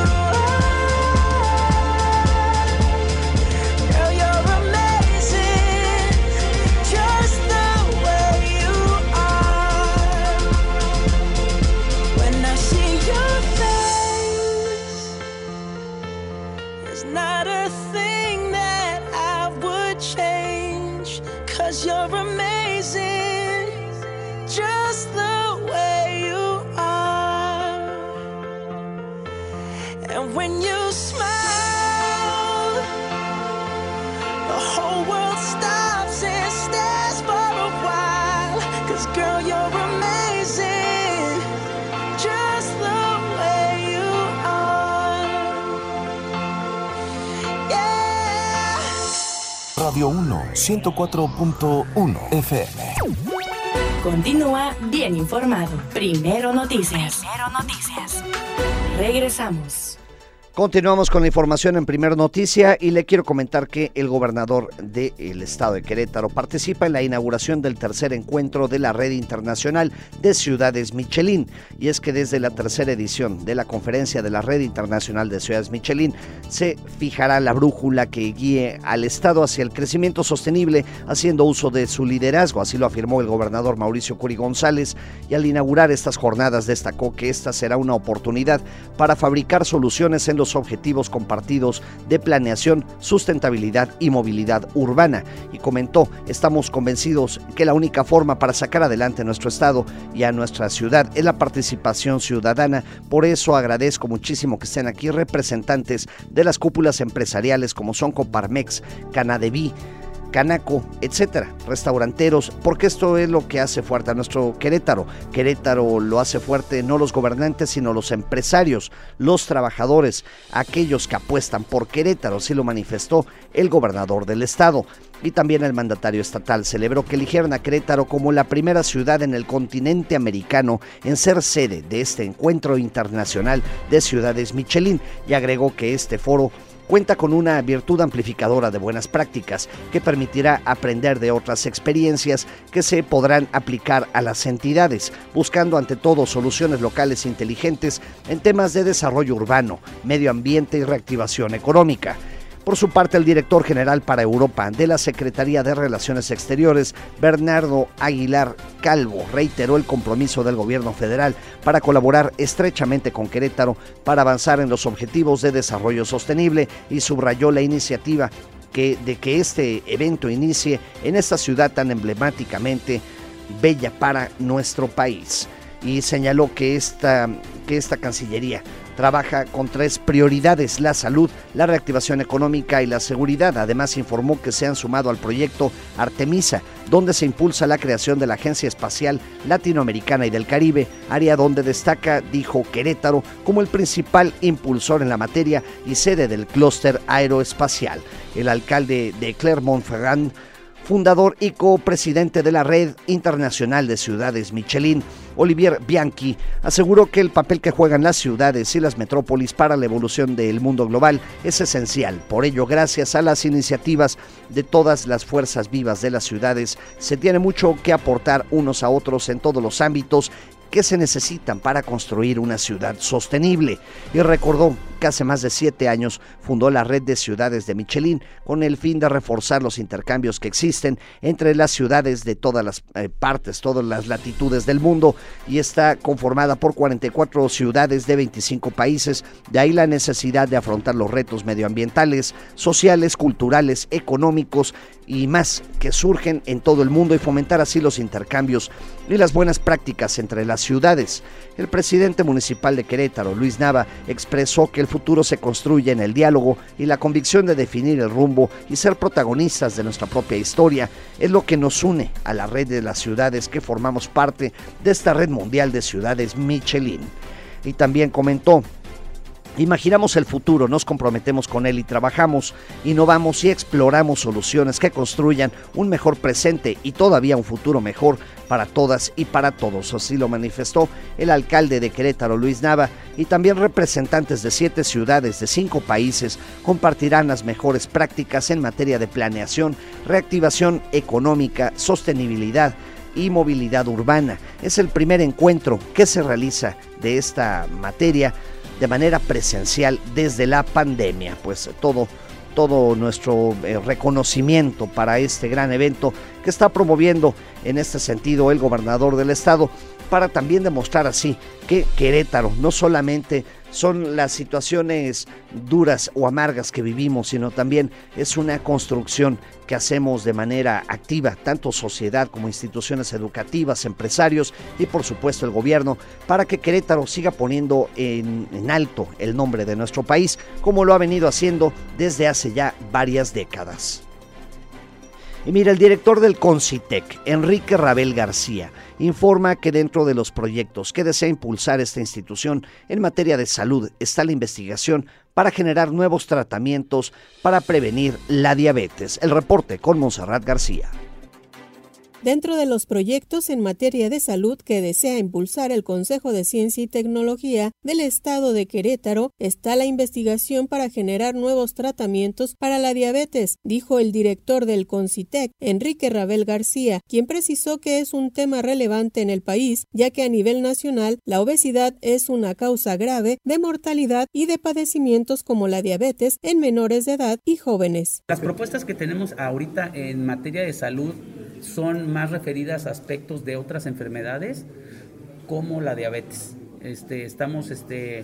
are. Girl, you're amazing, just the way you are. When I see your face, there's not a thing that I would change, 'cause you're amazing, just the way you are. And when you smile, the whole world stops and stares for a while, 'cause girl, you're amazing, just the way you are. Yeah. Radio uno, ciento cuatro punto uno F M. Continúa bien informado. Primero Noticias. Primero Noticias. Regresamos. Continuamos con la información en Primer Noticia y le quiero comentar que el gobernador del estado de Querétaro participa en la inauguración del tercer encuentro de la Red Internacional de Ciudades Michelin. Y es que desde la tercera edición de la conferencia de la Red Internacional de Ciudades Michelin se fijará la brújula que guíe al estado hacia el crecimiento sostenible, haciendo uso de su liderazgo. Así lo afirmó el gobernador Mauricio Curi González, y al inaugurar estas jornadas destacó que esta será una oportunidad para fabricar soluciones en los objetivos compartidos de planeación, sustentabilidad y movilidad urbana. Y comentó, estamos convencidos que la única forma para sacar adelante nuestro estado y a nuestra ciudad es la participación ciudadana. Por eso agradezco muchísimo que estén aquí representantes de las cúpulas empresariales como son Coparmex, Canadeví, Canaco, etcétera, restauranteros, porque esto es lo que hace fuerte a nuestro Querétaro. Querétaro lo hace fuerte no los gobernantes, sino los empresarios, los trabajadores, aquellos que apuestan por Querétaro, así lo manifestó el gobernador del estado. Y también el mandatario estatal celebró que eligieron a Querétaro como la primera ciudad en el continente americano en ser sede de este encuentro internacional de ciudades Michelin, y agregó que este foro cuenta con una virtud amplificadora de buenas prácticas que permitirá aprender de otras experiencias que se podrán aplicar a las entidades, buscando ante todo soluciones locales inteligentes en temas de desarrollo urbano, medio ambiente y reactivación económica. Por su parte, el director general para Europa de la Secretaría de Relaciones Exteriores, Bernardo Aguilar Calvo, reiteró el compromiso del gobierno federal para colaborar estrechamente con Querétaro para avanzar en los objetivos de desarrollo sostenible, y subrayó la iniciativa que, de que este evento inicie en esta ciudad tan emblemáticamente bella para nuestro país. Y señaló que esta que esta Cancillería trabaja con tres prioridades: la salud, la reactivación económica y la seguridad. Además, informó que se han sumado al proyecto Artemisa, donde se impulsa la creación de la Agencia Espacial Latinoamericana y del Caribe, área donde destaca, dijo, Querétaro como el principal impulsor en la materia y sede del clúster aeroespacial. El alcalde de Clermont-Ferrand, fundador y copresidente de la Red Internacional de Ciudades Michelin, Olivier Bianchi, aseguró que el papel que juegan las ciudades y las metrópolis para la evolución del mundo global es esencial. Por ello, gracias a las iniciativas de todas las fuerzas vivas de las ciudades, se tiene mucho que aportar unos a otros en todos los ámbitos que se necesitan para construir una ciudad sostenible. Y recordó que hace más de siete años fundó la Red de Ciudades de Michelin con el fin de reforzar los intercambios que existen entre las ciudades de todas las eh, partes, todas las latitudes del mundo, y está conformada por cuarenta y cuatro ciudades de veinticinco países. De ahí la necesidad de afrontar los retos medioambientales, sociales, culturales, económicos y más que surgen en todo el mundo y fomentar así los intercambios y las buenas prácticas entre las ciudades. El presidente municipal de Querétaro, Luis Nava, expresó que el futuro se construye en el diálogo y la convicción de definir el rumbo y ser protagonistas de nuestra propia historia es lo que nos une a la red de las ciudades que formamos parte de esta red mundial de ciudades Michelin. Y también comentó: imaginamos el futuro, nos comprometemos con él y trabajamos, innovamos y exploramos soluciones que construyan un mejor presente y todavía un futuro mejor para todas y para todos. Así lo manifestó el alcalde de Querétaro, Luis Nava, y también representantes de siete ciudades de cinco países compartirán las mejores prácticas en materia de planeación, reactivación económica, sostenibilidad y movilidad urbana. Es el primer encuentro que se realiza de esta materia de manera presencial desde la pandemia. Pues todo, todo nuestro eh, reconocimiento para este gran evento que está promoviendo en este sentido el gobernador del estado, para también demostrar así que Querétaro no solamente son las situaciones duras o amargas que vivimos, sino también es una construcción que hacemos de manera activa, tanto sociedad como instituciones educativas, empresarios y por supuesto el gobierno, para que Querétaro siga poniendo en, en alto el nombre de nuestro país, como lo ha venido haciendo desde hace ya varias décadas. Y mira, el director del CONCITEC, Enrique Rabel García, informa que dentro de los proyectos que desea impulsar esta institución en materia de salud está la investigación para generar nuevos tratamientos para prevenir la diabetes. El reporte con Montserrat García. Dentro de los proyectos en materia de salud que desea impulsar el Consejo de Ciencia y Tecnología del Estado de Querétaro está la investigación para generar nuevos tratamientos para la diabetes, dijo el director del CONCITEC, Enrique Rabel García, quien precisó que es un tema relevante en el país, ya que a nivel nacional la obesidad es una causa grave de mortalidad y de padecimientos como la diabetes en menores de edad y jóvenes. Las propuestas que tenemos ahorita en materia de salud son más referidas a aspectos de otras enfermedades como la diabetes. Este, estamos este,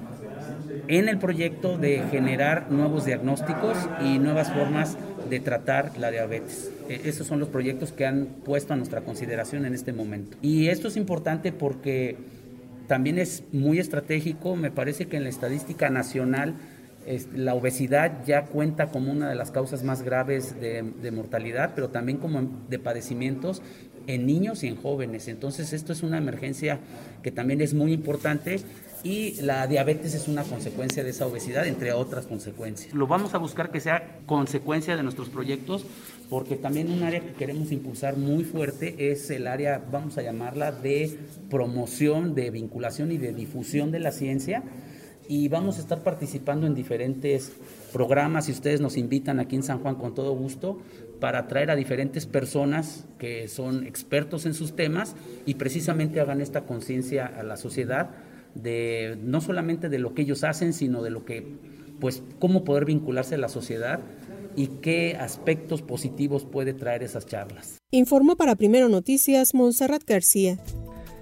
en el proyecto de generar nuevos diagnósticos y nuevas formas de tratar la diabetes. Eh, esos son los proyectos que han puesto a nuestra consideración en este momento. Y esto es importante porque también es muy estratégico. Me parece que en la estadística nacional la obesidad ya cuenta como una de las causas más graves de, de mortalidad, pero también como de padecimientos en niños y en jóvenes. Entonces esto es una emergencia que también es muy importante y la diabetes es una consecuencia de esa obesidad, entre otras consecuencias. Lo vamos a buscar que sea consecuencia de nuestros proyectos, porque también un área que queremos impulsar muy fuerte es el área, vamos a llamarla, de promoción, de vinculación y de difusión de la ciencia. Y vamos a estar participando en diferentes programas, y ustedes nos invitan aquí en San Juan con todo gusto, para traer a diferentes personas que son expertos en sus temas y precisamente hagan esta conciencia a la sociedad de no solamente de lo que ellos hacen, sino de lo que, pues, cómo poder vincularse a la sociedad y qué aspectos positivos puede traer esas charlas. Informó para Primero Noticias Montserrat García.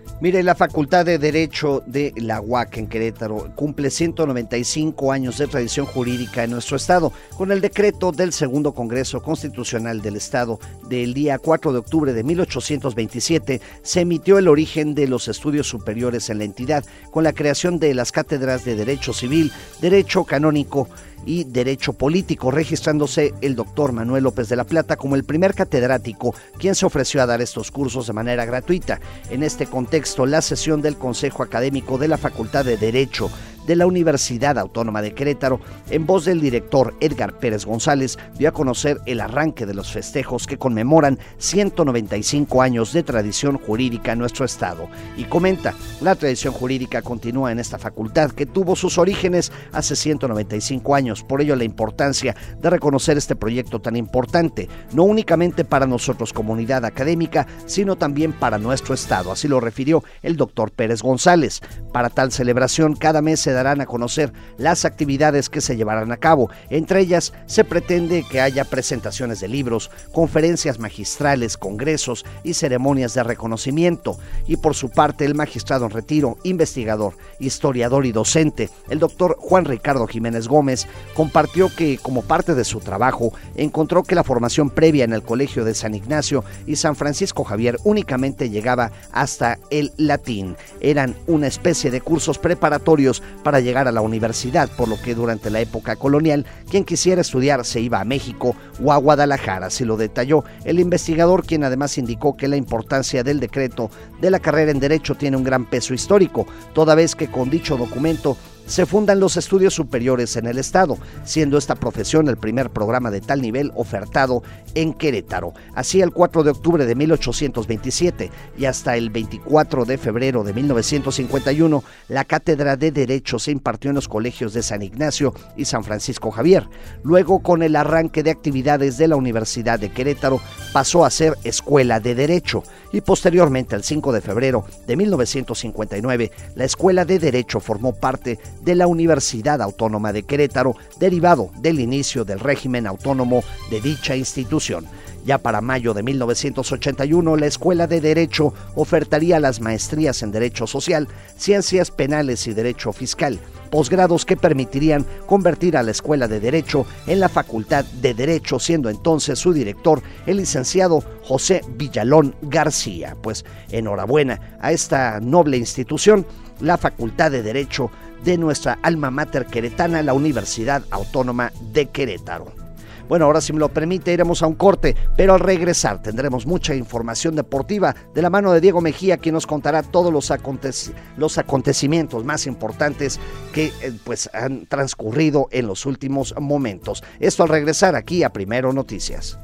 Mire, la Facultad de Derecho de la U A C en Querétaro cumple ciento noventa y cinco años de tradición jurídica en nuestro estado, con el decreto del Segundo Congreso Constitucional del Estado del día cuatro de octubre de mil ochocientos veintisiete, se emitió el origen de los estudios superiores en la entidad, con la creación de las cátedras de Derecho Civil, Derecho Canónico y Derecho Político, registrándose el doctor Manuel López de la Plata como el primer catedrático quien se ofreció a dar estos cursos de manera gratuita. En este contexto, la sesión del Consejo Académico de la Facultad de Derecho de la Universidad Autónoma de Querétaro, en voz del director Edgar Pérez González, dio a conocer el arranque de los festejos que conmemoran ciento noventa y cinco años de tradición jurídica en nuestro estado. Y comenta, la tradición jurídica continúa en esta facultad que tuvo sus orígenes hace ciento noventa y cinco años, por ello la importancia de reconocer este proyecto tan importante, no únicamente para nosotros comunidad académica, sino también para nuestro estado, así lo refirió el doctor Pérez González. Para tal celebración, cada mes se darán a conocer las actividades que se llevarán a cabo. Entre ellas, se pretende que haya presentaciones de libros, conferencias magistrales, congresos y ceremonias de reconocimiento. Y por su parte, el magistrado en retiro, investigador, historiador y docente, el doctor Juan Ricardo Jiménez Gómez, compartió que, como parte de su trabajo, encontró que la formación previa en el Colegio de San Ignacio y San Francisco Javier únicamente llegaba hasta el latín. Eran una especie de cursos preparatorios para llegar a la universidad, por lo que durante la época colonial, quien quisiera estudiar se iba a México o a Guadalajara, así lo detalló el investigador, quien además indicó que la importancia del decreto de la carrera en Derecho tiene un gran peso histórico, toda vez que con dicho documento se fundan los estudios superiores en el estado, siendo esta profesión el primer programa de tal nivel ofertado en Querétaro. Así, el cuatro de octubre de mil ochocientos veintisiete y hasta el veinticuatro de febrero de mil novecientos cincuenta y uno, la cátedra de Derecho se impartió en los colegios de San Ignacio y San Francisco Javier. Luego, con el arranque de actividades de la Universidad de Querétaro, pasó a ser Escuela de Derecho, y posteriormente, el cinco de febrero de mil novecientos cincuenta y nueve, la Escuela de Derecho formó parte de la Universidad Autónoma de Querétaro, derivado del inicio del régimen autónomo de dicha institución. Ya para mayo de mil novecientos ochenta y uno, la Escuela de Derecho ofertaría las maestrías en Derecho Social, Ciencias Penales y Derecho Fiscal, posgrados que permitirían convertir a la Escuela de Derecho en la Facultad de Derecho, siendo entonces su director el licenciado José Villalón García. Pues enhorabuena a esta noble institución, la Facultad de Derecho de nuestra alma mater queretana, la Universidad Autónoma de Querétaro. Bueno, ahora si me lo permite iremos a un corte, pero al regresar tendremos mucha información deportiva de la mano de Diego Mejía, quien nos contará todos los, acontec- los acontecimientos más importantes que eh, pues han transcurrido en los últimos momentos. Esto al regresar aquí a Primero Noticias.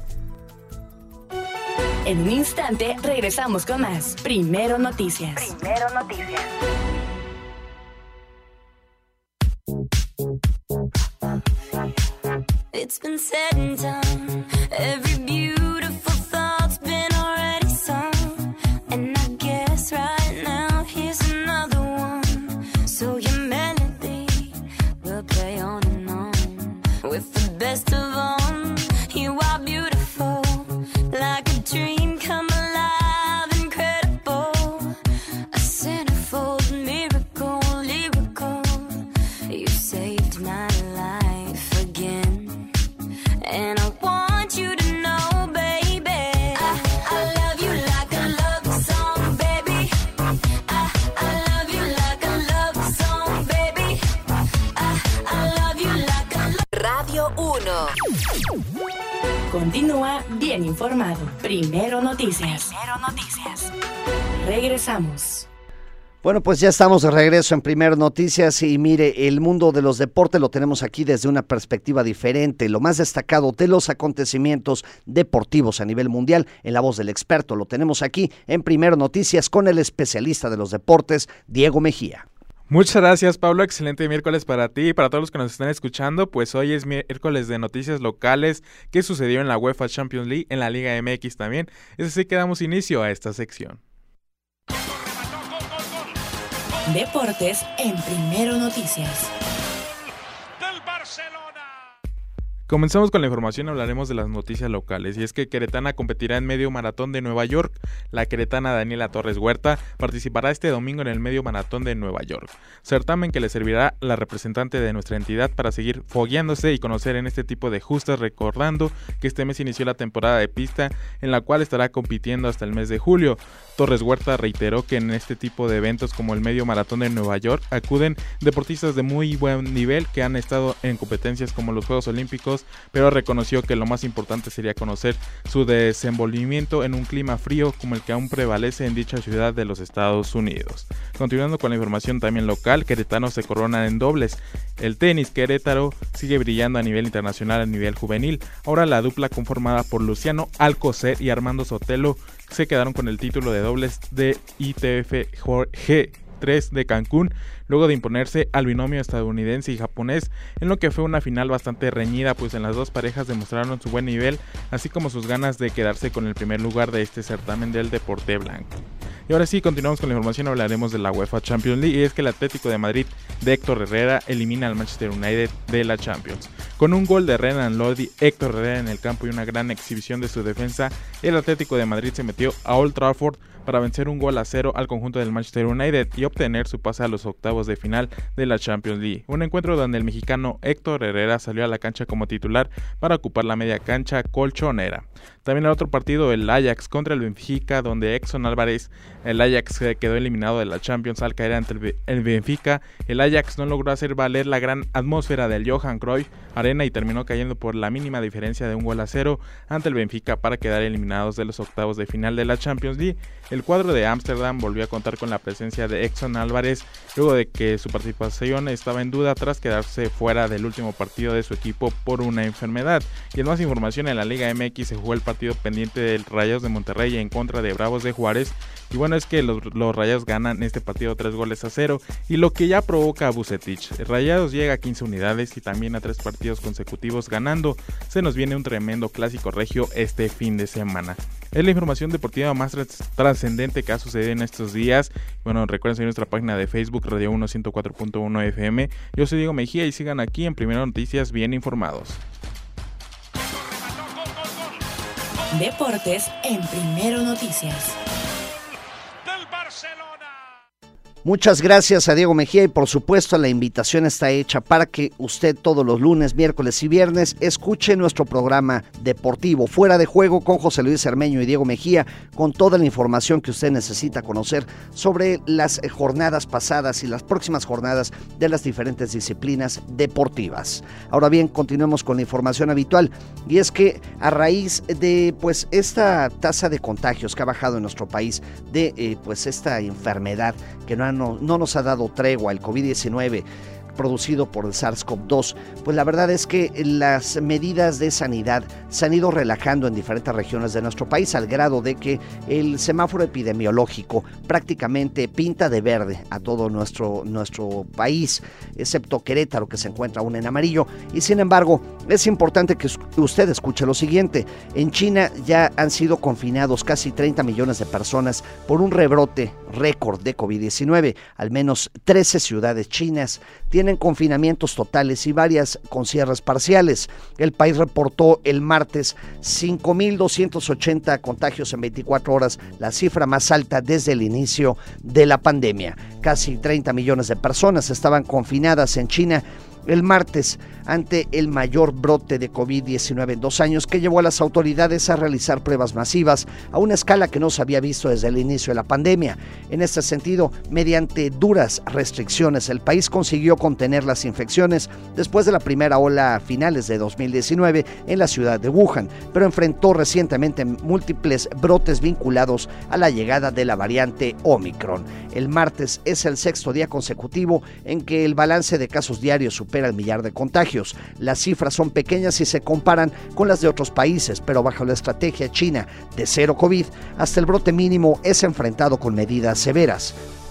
En un instante regresamos con más Primero Noticias. Primero Noticias. It's been said and done. Every beautiful thought's been already sung. And I guess right now here's another one. So your melody will play on and on. With the best of them, you are beautiful. Like a dream come alive, incredible. A centerfold miracle, lyrical. You saved my life again. And I want you to know, baby, I, I love you like a love song, baby. I, I love you like a love song, baby. I, I love you like a love... Radio uno. Continúa bien informado. Primero Noticias. Primero Noticias. Regresamos. Bueno, pues ya estamos de regreso en Primero Noticias y mire, el mundo de los deportes lo tenemos aquí desde una perspectiva diferente, lo más destacado de los acontecimientos deportivos a nivel mundial, en la voz del experto, lo tenemos aquí en Primero Noticias con el especialista de los deportes, Diego Mejía. Muchas gracias, Pablo. Excelente miércoles para ti y para todos los que nos están escuchando. Pues hoy es miércoles de noticias locales que sucedió en la UEFA Champions League, en la Liga M X también. Es así que damos inicio a esta sección. Deportes en Primero Noticias. Comenzamos con la información, hablaremos de las noticias locales, y es que Queretana competirá en medio maratón de Nueva York. La queretana Daniela Torres Huerta participará este domingo en el medio maratón de Nueva York, certamen que le servirá la representante de nuestra entidad para seguir fogueándose y conocer en este tipo de justas, recordando que este mes inició la temporada de pista, en la cual estará compitiendo hasta el mes de julio. Torres Huerta reiteró que en este tipo de eventos como el medio maratón de Nueva York acuden deportistas de muy buen nivel que han estado en competencias como los Juegos Olímpicos, pero reconoció que lo más importante sería conocer su desenvolvimiento en un clima frío como el que aún prevalece en dicha ciudad de los Estados Unidos. Continuando con la información también local, queretanos se coronan en dobles. El tenis Querétaro sigue brillando a nivel internacional, a nivel juvenil. Ahora la dupla conformada por Luciano Alcocer y Armando Sotelo se quedaron con el título de dobles de I T F G tres de Cancún, luego de imponerse al binomio estadounidense y japonés, en lo que fue una final bastante reñida, pues en las dos parejas demostraron su buen nivel, así como sus ganas de quedarse con el primer lugar de este certamen del deporte blanco. Y ahora sí, continuamos con la información, hablaremos de la UEFA Champions League, y es que el Atlético de Madrid de Héctor Herrera elimina al Manchester United de la Champions. Con un gol de Renan Lodi, Héctor Herrera en el campo y una gran exhibición de su defensa, el Atlético de Madrid se metió a Old Trafford para vencer un gol a cero al conjunto del Manchester United y obtener su pase a los octavos de final de la Champions League. Un encuentro donde el mexicano Héctor Herrera salió a la cancha como titular para ocupar la media cancha colchonera. También el otro partido, el Ajax contra el Benfica, donde Edson Álvarez, el Ajax quedó eliminado de la Champions al caer ante el Benfica. El Ajax no logró hacer valer la gran atmósfera del Johan Cruyff Arena y terminó cayendo por la mínima diferencia de un gol a cero ante el Benfica para quedar eliminados de los octavos de final de la Champions League. El cuadro de Ámsterdam volvió a contar con la presencia de Edson Álvarez luego de que su participación estaba en duda tras quedarse fuera del último partido de su equipo por una enfermedad. Y en más información, en la Liga M X se jugó el partido pendiente del Rayados de Monterrey en contra de Bravos de Juárez, y bueno, es que los, los Rayados ganan este partido tres goles a cero, y lo que ya provoca a Vucetich. Rayados llega a quince unidades y también a tres partidos consecutivos ganando. Se nos viene un tremendo clásico regio este fin de semana. Es la información deportiva más trascendente que ha sucedido en estos días. Bueno, recuerden seguir nuestra página de Facebook, Radio uno ciento cuatro punto uno F M. Yo soy Diego Mejía y sigan aquí en Primero Noticias, bien informados. Deportes en Primero Noticias. Muchas gracias a Diego Mejía y por supuesto la invitación está hecha para que usted todos los lunes, miércoles y viernes escuche nuestro programa deportivo Fuera de Juego con José Luis Cermeño y Diego Mejía, con toda la información que usted necesita conocer sobre las jornadas pasadas y las próximas jornadas de las diferentes disciplinas deportivas. Ahora bien, continuemos con la información habitual, y es que a raíz de pues esta tasa de contagios que ha bajado en nuestro país de eh, pues esta enfermedad que no han No, no nos ha dado tregua, el COVID diecinueve producido por el SARS CoV dos, pues la verdad es que las medidas de sanidad se han ido relajando en diferentes regiones de nuestro país, al grado de que el semáforo epidemiológico prácticamente pinta de verde a todo nuestro, nuestro país, excepto Querétaro, que se encuentra aún en amarillo. Y sin embargo, es importante que usted escuche lo siguiente: en China ya han sido confinados casi treinta millones de personas por un rebrote récord de COVID diecinueve. Al menos trece ciudades chinas tienen confinamientos totales y varias con cierres parciales. El país reportó el martes cinco mil doscientos ochenta contagios en veinticuatro horas, la cifra más alta desde el inicio de la pandemia. Casi treinta millones de personas estaban confinadas en China el martes ante el mayor brote de COVID diecinueve en dos años, que llevó a las autoridades a realizar pruebas masivas a una escala que no se había visto desde el inicio de la pandemia. En este sentido, mediante duras restricciones, el país consiguió contener las infecciones después de la primera ola a finales de dos mil diecinueve en la ciudad de Wuhan, pero enfrentó recientemente múltiples brotes vinculados a la llegada de la variante Omicron. El martes es el sexto día consecutivo en que el balance de casos diarios supera el millar de contagios. Las cifras son pequeñas si se comparan con las de otros países, pero bajo la estrategia china de cero COVID, hasta el brote mínimo es enfrentado con medidas severas.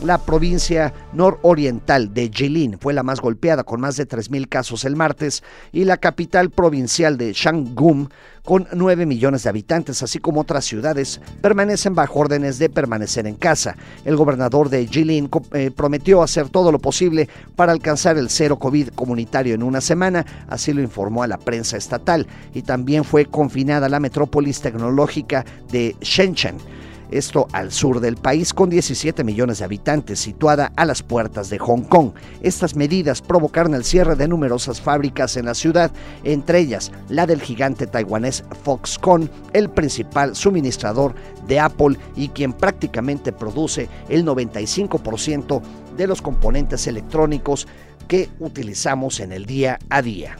La provincia nororiental de Jilin fue la más golpeada, con más de tres mil casos el martes, y la capital provincial de Shanghái, con nueve millones de habitantes, así como otras ciudades, permanecen bajo órdenes de permanecer en casa. El gobernador de Jilin eh, prometió hacer todo lo posible para alcanzar el cero COVID comunitario en una semana, así lo informó a la prensa estatal, y también fue confinada la metrópolis tecnológica de Shenzhen, esto al sur del país, con diecisiete millones de habitantes, situada a las puertas de Hong Kong. Estas medidas provocaron el cierre de numerosas fábricas en la ciudad, entre ellas la del gigante taiwanés Foxconn, el principal suministrador de Apple y quien prácticamente produce el noventa y cinco por ciento de los componentes electrónicos que utilizamos en el día a día.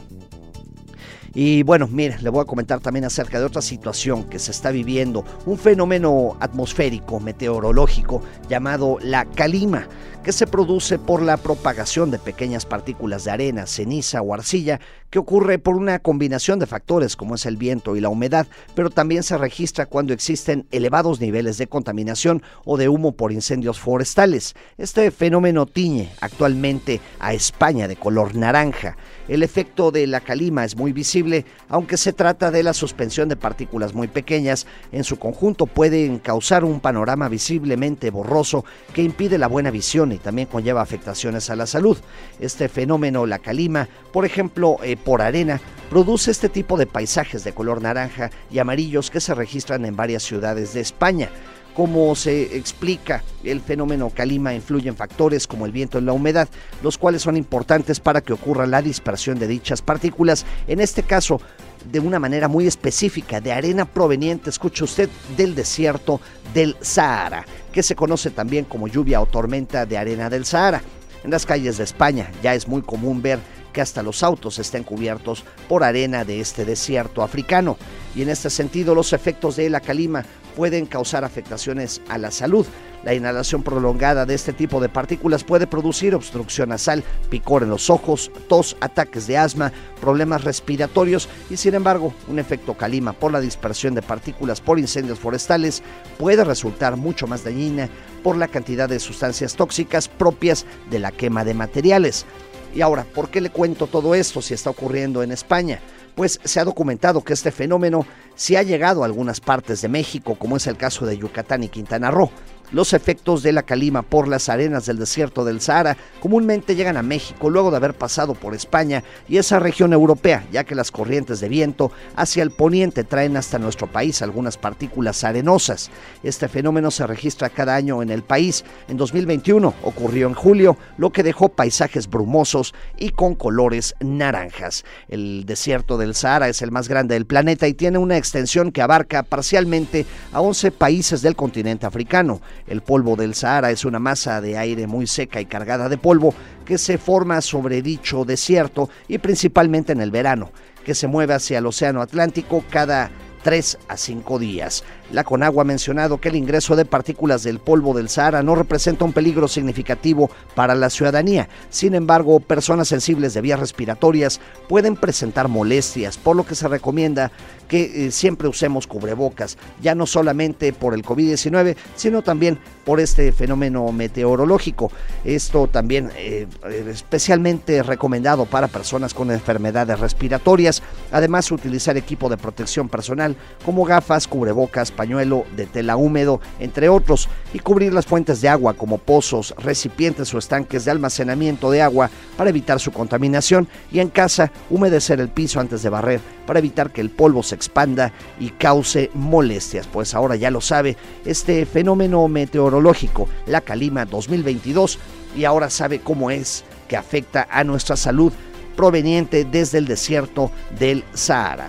Y bueno, mire, le voy a comentar también acerca de otra situación que se está viviendo, un fenómeno atmosférico, meteorológico, llamado la calima, que se produce por la propagación de pequeñas partículas de arena, ceniza o arcilla, que ocurre por una combinación de factores como es el viento y la humedad, pero también se registra cuando existen elevados niveles de contaminación o de humo por incendios forestales. Este fenómeno tiñe actualmente a España de color naranja. El efecto de la calima es muy visible, aunque se trata de la suspensión de partículas muy pequeñas. En su conjunto pueden causar un panorama visiblemente borroso que impide la buena visión y también conlleva afectaciones a la salud. Este fenómeno, la calima, por ejemplo, eh, por arena, produce este tipo de paisajes de color naranja y amarillos que se registran en varias ciudades de España. Como se explica, el fenómeno calima influye en factores como el viento y la humedad, los cuales son importantes para que ocurra la dispersión de dichas partículas, en este caso de una manera muy específica, de arena proveniente, escuche usted, del desierto del Sahara, que se conoce también como lluvia o tormenta de arena del Sahara. En las calles de España ya es muy común ver que hasta los autos estén cubiertos por arena de este desierto africano, y en este sentido los efectos de la calima pueden causar afectaciones a la salud. La inhalación prolongada de este tipo de partículas puede producir obstrucción nasal, picor en los ojos, tos, ataques de asma, problemas respiratorios y, sin embargo, un efecto calima por la dispersión de partículas por incendios forestales puede resultar mucho más dañina por la cantidad de sustancias tóxicas propias de la quema de materiales. Y ahora, ¿por qué le cuento todo esto si está ocurriendo en España? Pues se ha documentado que este fenómeno sí ha llegado a algunas partes de México, como es el caso de Yucatán y Quintana Roo. Los efectos de la calima por las arenas del desierto del Sahara comúnmente llegan a México luego de haber pasado por España y esa región europea, ya que las corrientes de viento hacia el poniente traen hasta nuestro país algunas partículas arenosas. Este fenómeno se registra cada año en el país. En dos mil veintiuno ocurrió en julio, lo que dejó paisajes brumosos y con colores naranjas. El desierto del Sahara es el más grande del planeta y tiene una extensión que abarca parcialmente a once países del continente africano. El polvo del Sahara es una masa de aire muy seca y cargada de polvo que se forma sobre dicho desierto y principalmente en el verano, que se mueve hacia el océano Atlántico cada tres a cinco días. La Conagua ha mencionado que el ingreso de partículas del polvo del Sahara no representa un peligro significativo para la ciudadanía. Sin embargo, personas sensibles de vías respiratorias pueden presentar molestias, por lo que se recomienda que eh, siempre usemos cubrebocas, ya no solamente por el COVID diecinueve, sino también por este fenómeno meteorológico. Esto también eh, especialmente recomendado para personas con enfermedades respiratorias. Además, utilizar equipo de protección personal como gafas, cubrebocas, pañuelo de tela húmedo, entre otros, y cubrir las fuentes de agua como pozos, recipientes o estanques de almacenamiento de agua para evitar su contaminación, y en casa humedecer el piso antes de barrer para evitar que el polvo se expanda y cause molestias. Pues ahora ya lo sabe, este fenómeno meteorológico, la calima dos mil veintidós, y ahora sabe cómo es que afecta a nuestra salud proveniente desde el desierto del Sahara.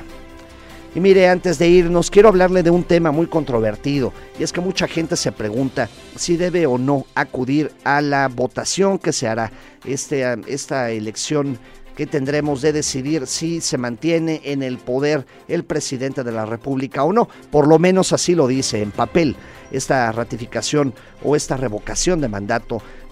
Y mire, antes de irnos, quiero hablarle de un tema muy controvertido, y es que mucha gente se pregunta si debe o no acudir a la votación que se hará, este, esta elección que tendremos de decidir si se mantiene en el poder el presidente de la República o no. Por lo menos así lo dice en papel. Esta ratificación o esta revocación de mandato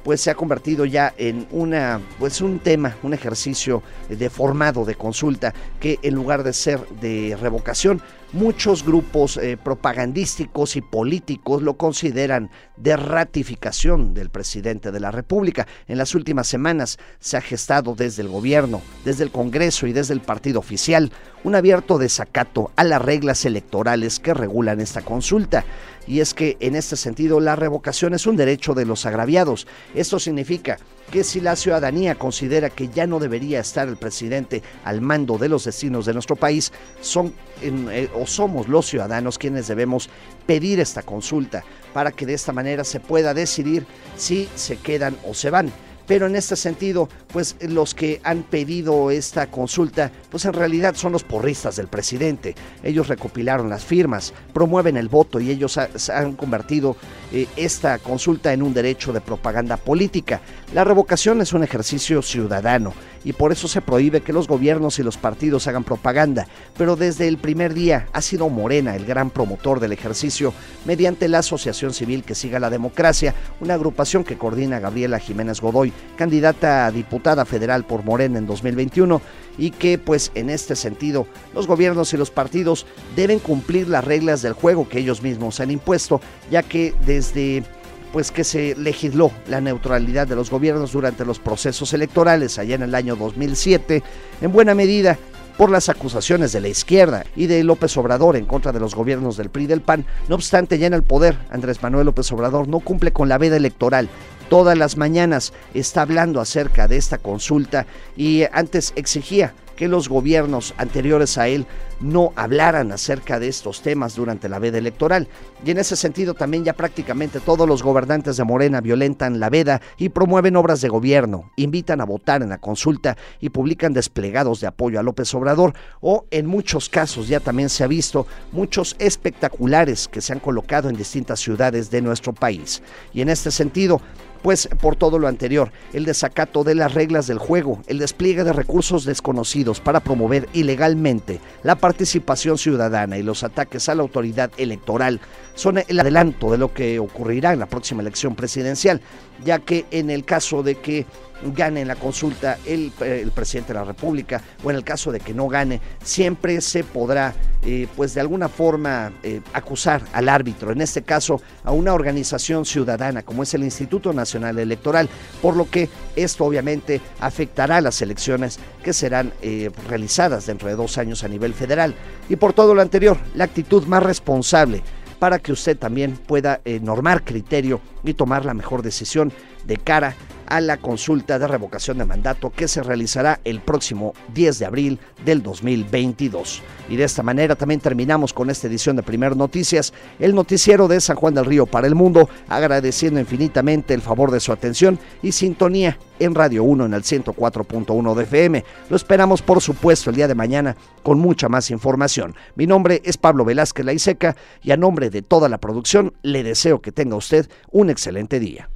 pues se ha convertido ya en una, pues un tema, un ejercicio de formado de consulta que en lugar de ser de revocación, muchos grupos eh, propagandísticos y políticos lo consideran de ratificación del presidente de la República. En las últimas semanas se ha gestado desde el gobierno, desde el Congreso y desde el partido oficial un abierto desacato a las reglas electorales que regulan esta consulta. Y es que en este sentido la revocación es un derecho de los agraviados. Esto significa que si la ciudadanía considera que ya no debería estar el presidente al mando de los destinos de nuestro país, son en, eh, o somos los ciudadanos quienes debemos pedir esta consulta para que de esta manera se pueda decidir si se quedan o se van. Pero en este sentido, pues los que han pedido esta consulta, pues en realidad son los porristas del presidente. Ellos recopilaron las firmas, promueven el voto y ellos ha, han convertido eh, esta consulta en un derecho de propaganda política. La revocación es un ejercicio ciudadano y por eso se prohíbe que los gobiernos y los partidos hagan propaganda. Pero desde el primer día ha sido Morena el gran promotor del ejercicio mediante la Asociación Civil Que Siga la Democracia, una agrupación que coordina Gabriela Jiménez Godoy, candidata a diputada federal por Morena en dos mil veintiuno, y que pues en este sentido los gobiernos y los partidos deben cumplir las reglas del juego que ellos mismos han impuesto, ya que desde pues que se legisló la neutralidad de los gobiernos durante los procesos electorales allá en el año dos mil siete, en buena medida por las acusaciones de la izquierda y de López Obrador en contra de los gobiernos del P R I y del P A N. No obstante, ya en el poder, Andrés Manuel López Obrador no cumple con la veda electoral. Todas las mañanas está hablando acerca de esta consulta y antes exigía que los gobiernos anteriores a él no hablaran acerca de estos temas durante la veda electoral. Y en ese sentido también ya prácticamente todos los gobernantes de Morena violentan la veda y promueven obras de gobierno, invitan a votar en la consulta y publican desplegados de apoyo a López Obrador, o en muchos casos ya también se ha visto muchos espectaculares que se han colocado en distintas ciudades de nuestro país. Y en este sentido, pues por todo lo anterior, el desacato de las reglas del juego, el despliegue de recursos desconocidos para promover ilegalmente la participación ciudadana y los ataques a la autoridad electoral son el adelanto de lo que ocurrirá en la próxima elección presidencial, ya que en el caso de que gane en la consulta el, el presidente de la República, o en el caso de que no gane, siempre se podrá eh, pues de alguna forma eh, acusar al árbitro, en este caso a una organización ciudadana como es el Instituto Nacional Electoral, por lo que esto obviamente afectará a las elecciones que serán eh, realizadas dentro de dos años a nivel federal. Y por todo lo anterior, la actitud más responsable para que usted también pueda eh, normar criterio y tomar la mejor decisión de cara a la consulta de revocación de mandato que se realizará el próximo diez de abril del dos mil veintidós. Y de esta manera también terminamos con esta edición de Primer Noticias, el noticiero de San Juan del Río para el mundo, agradeciendo infinitamente el favor de su atención y sintonía en Radio uno en el ciento cuatro punto uno de F M. Lo esperamos, por supuesto, el día de mañana con mucha más información. Mi nombre es Pablo Velázquez Laiseca y a nombre de toda la producción le deseo que tenga usted un excelente día.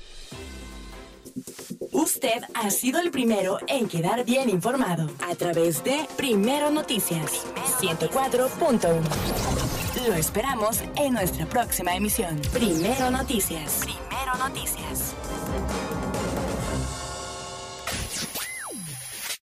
Usted ha sido el primero en quedar bien informado a través de Primero Noticias ciento cuatro punto uno. Lo esperamos en nuestra próxima emisión. Primero Noticias. Primero Noticias.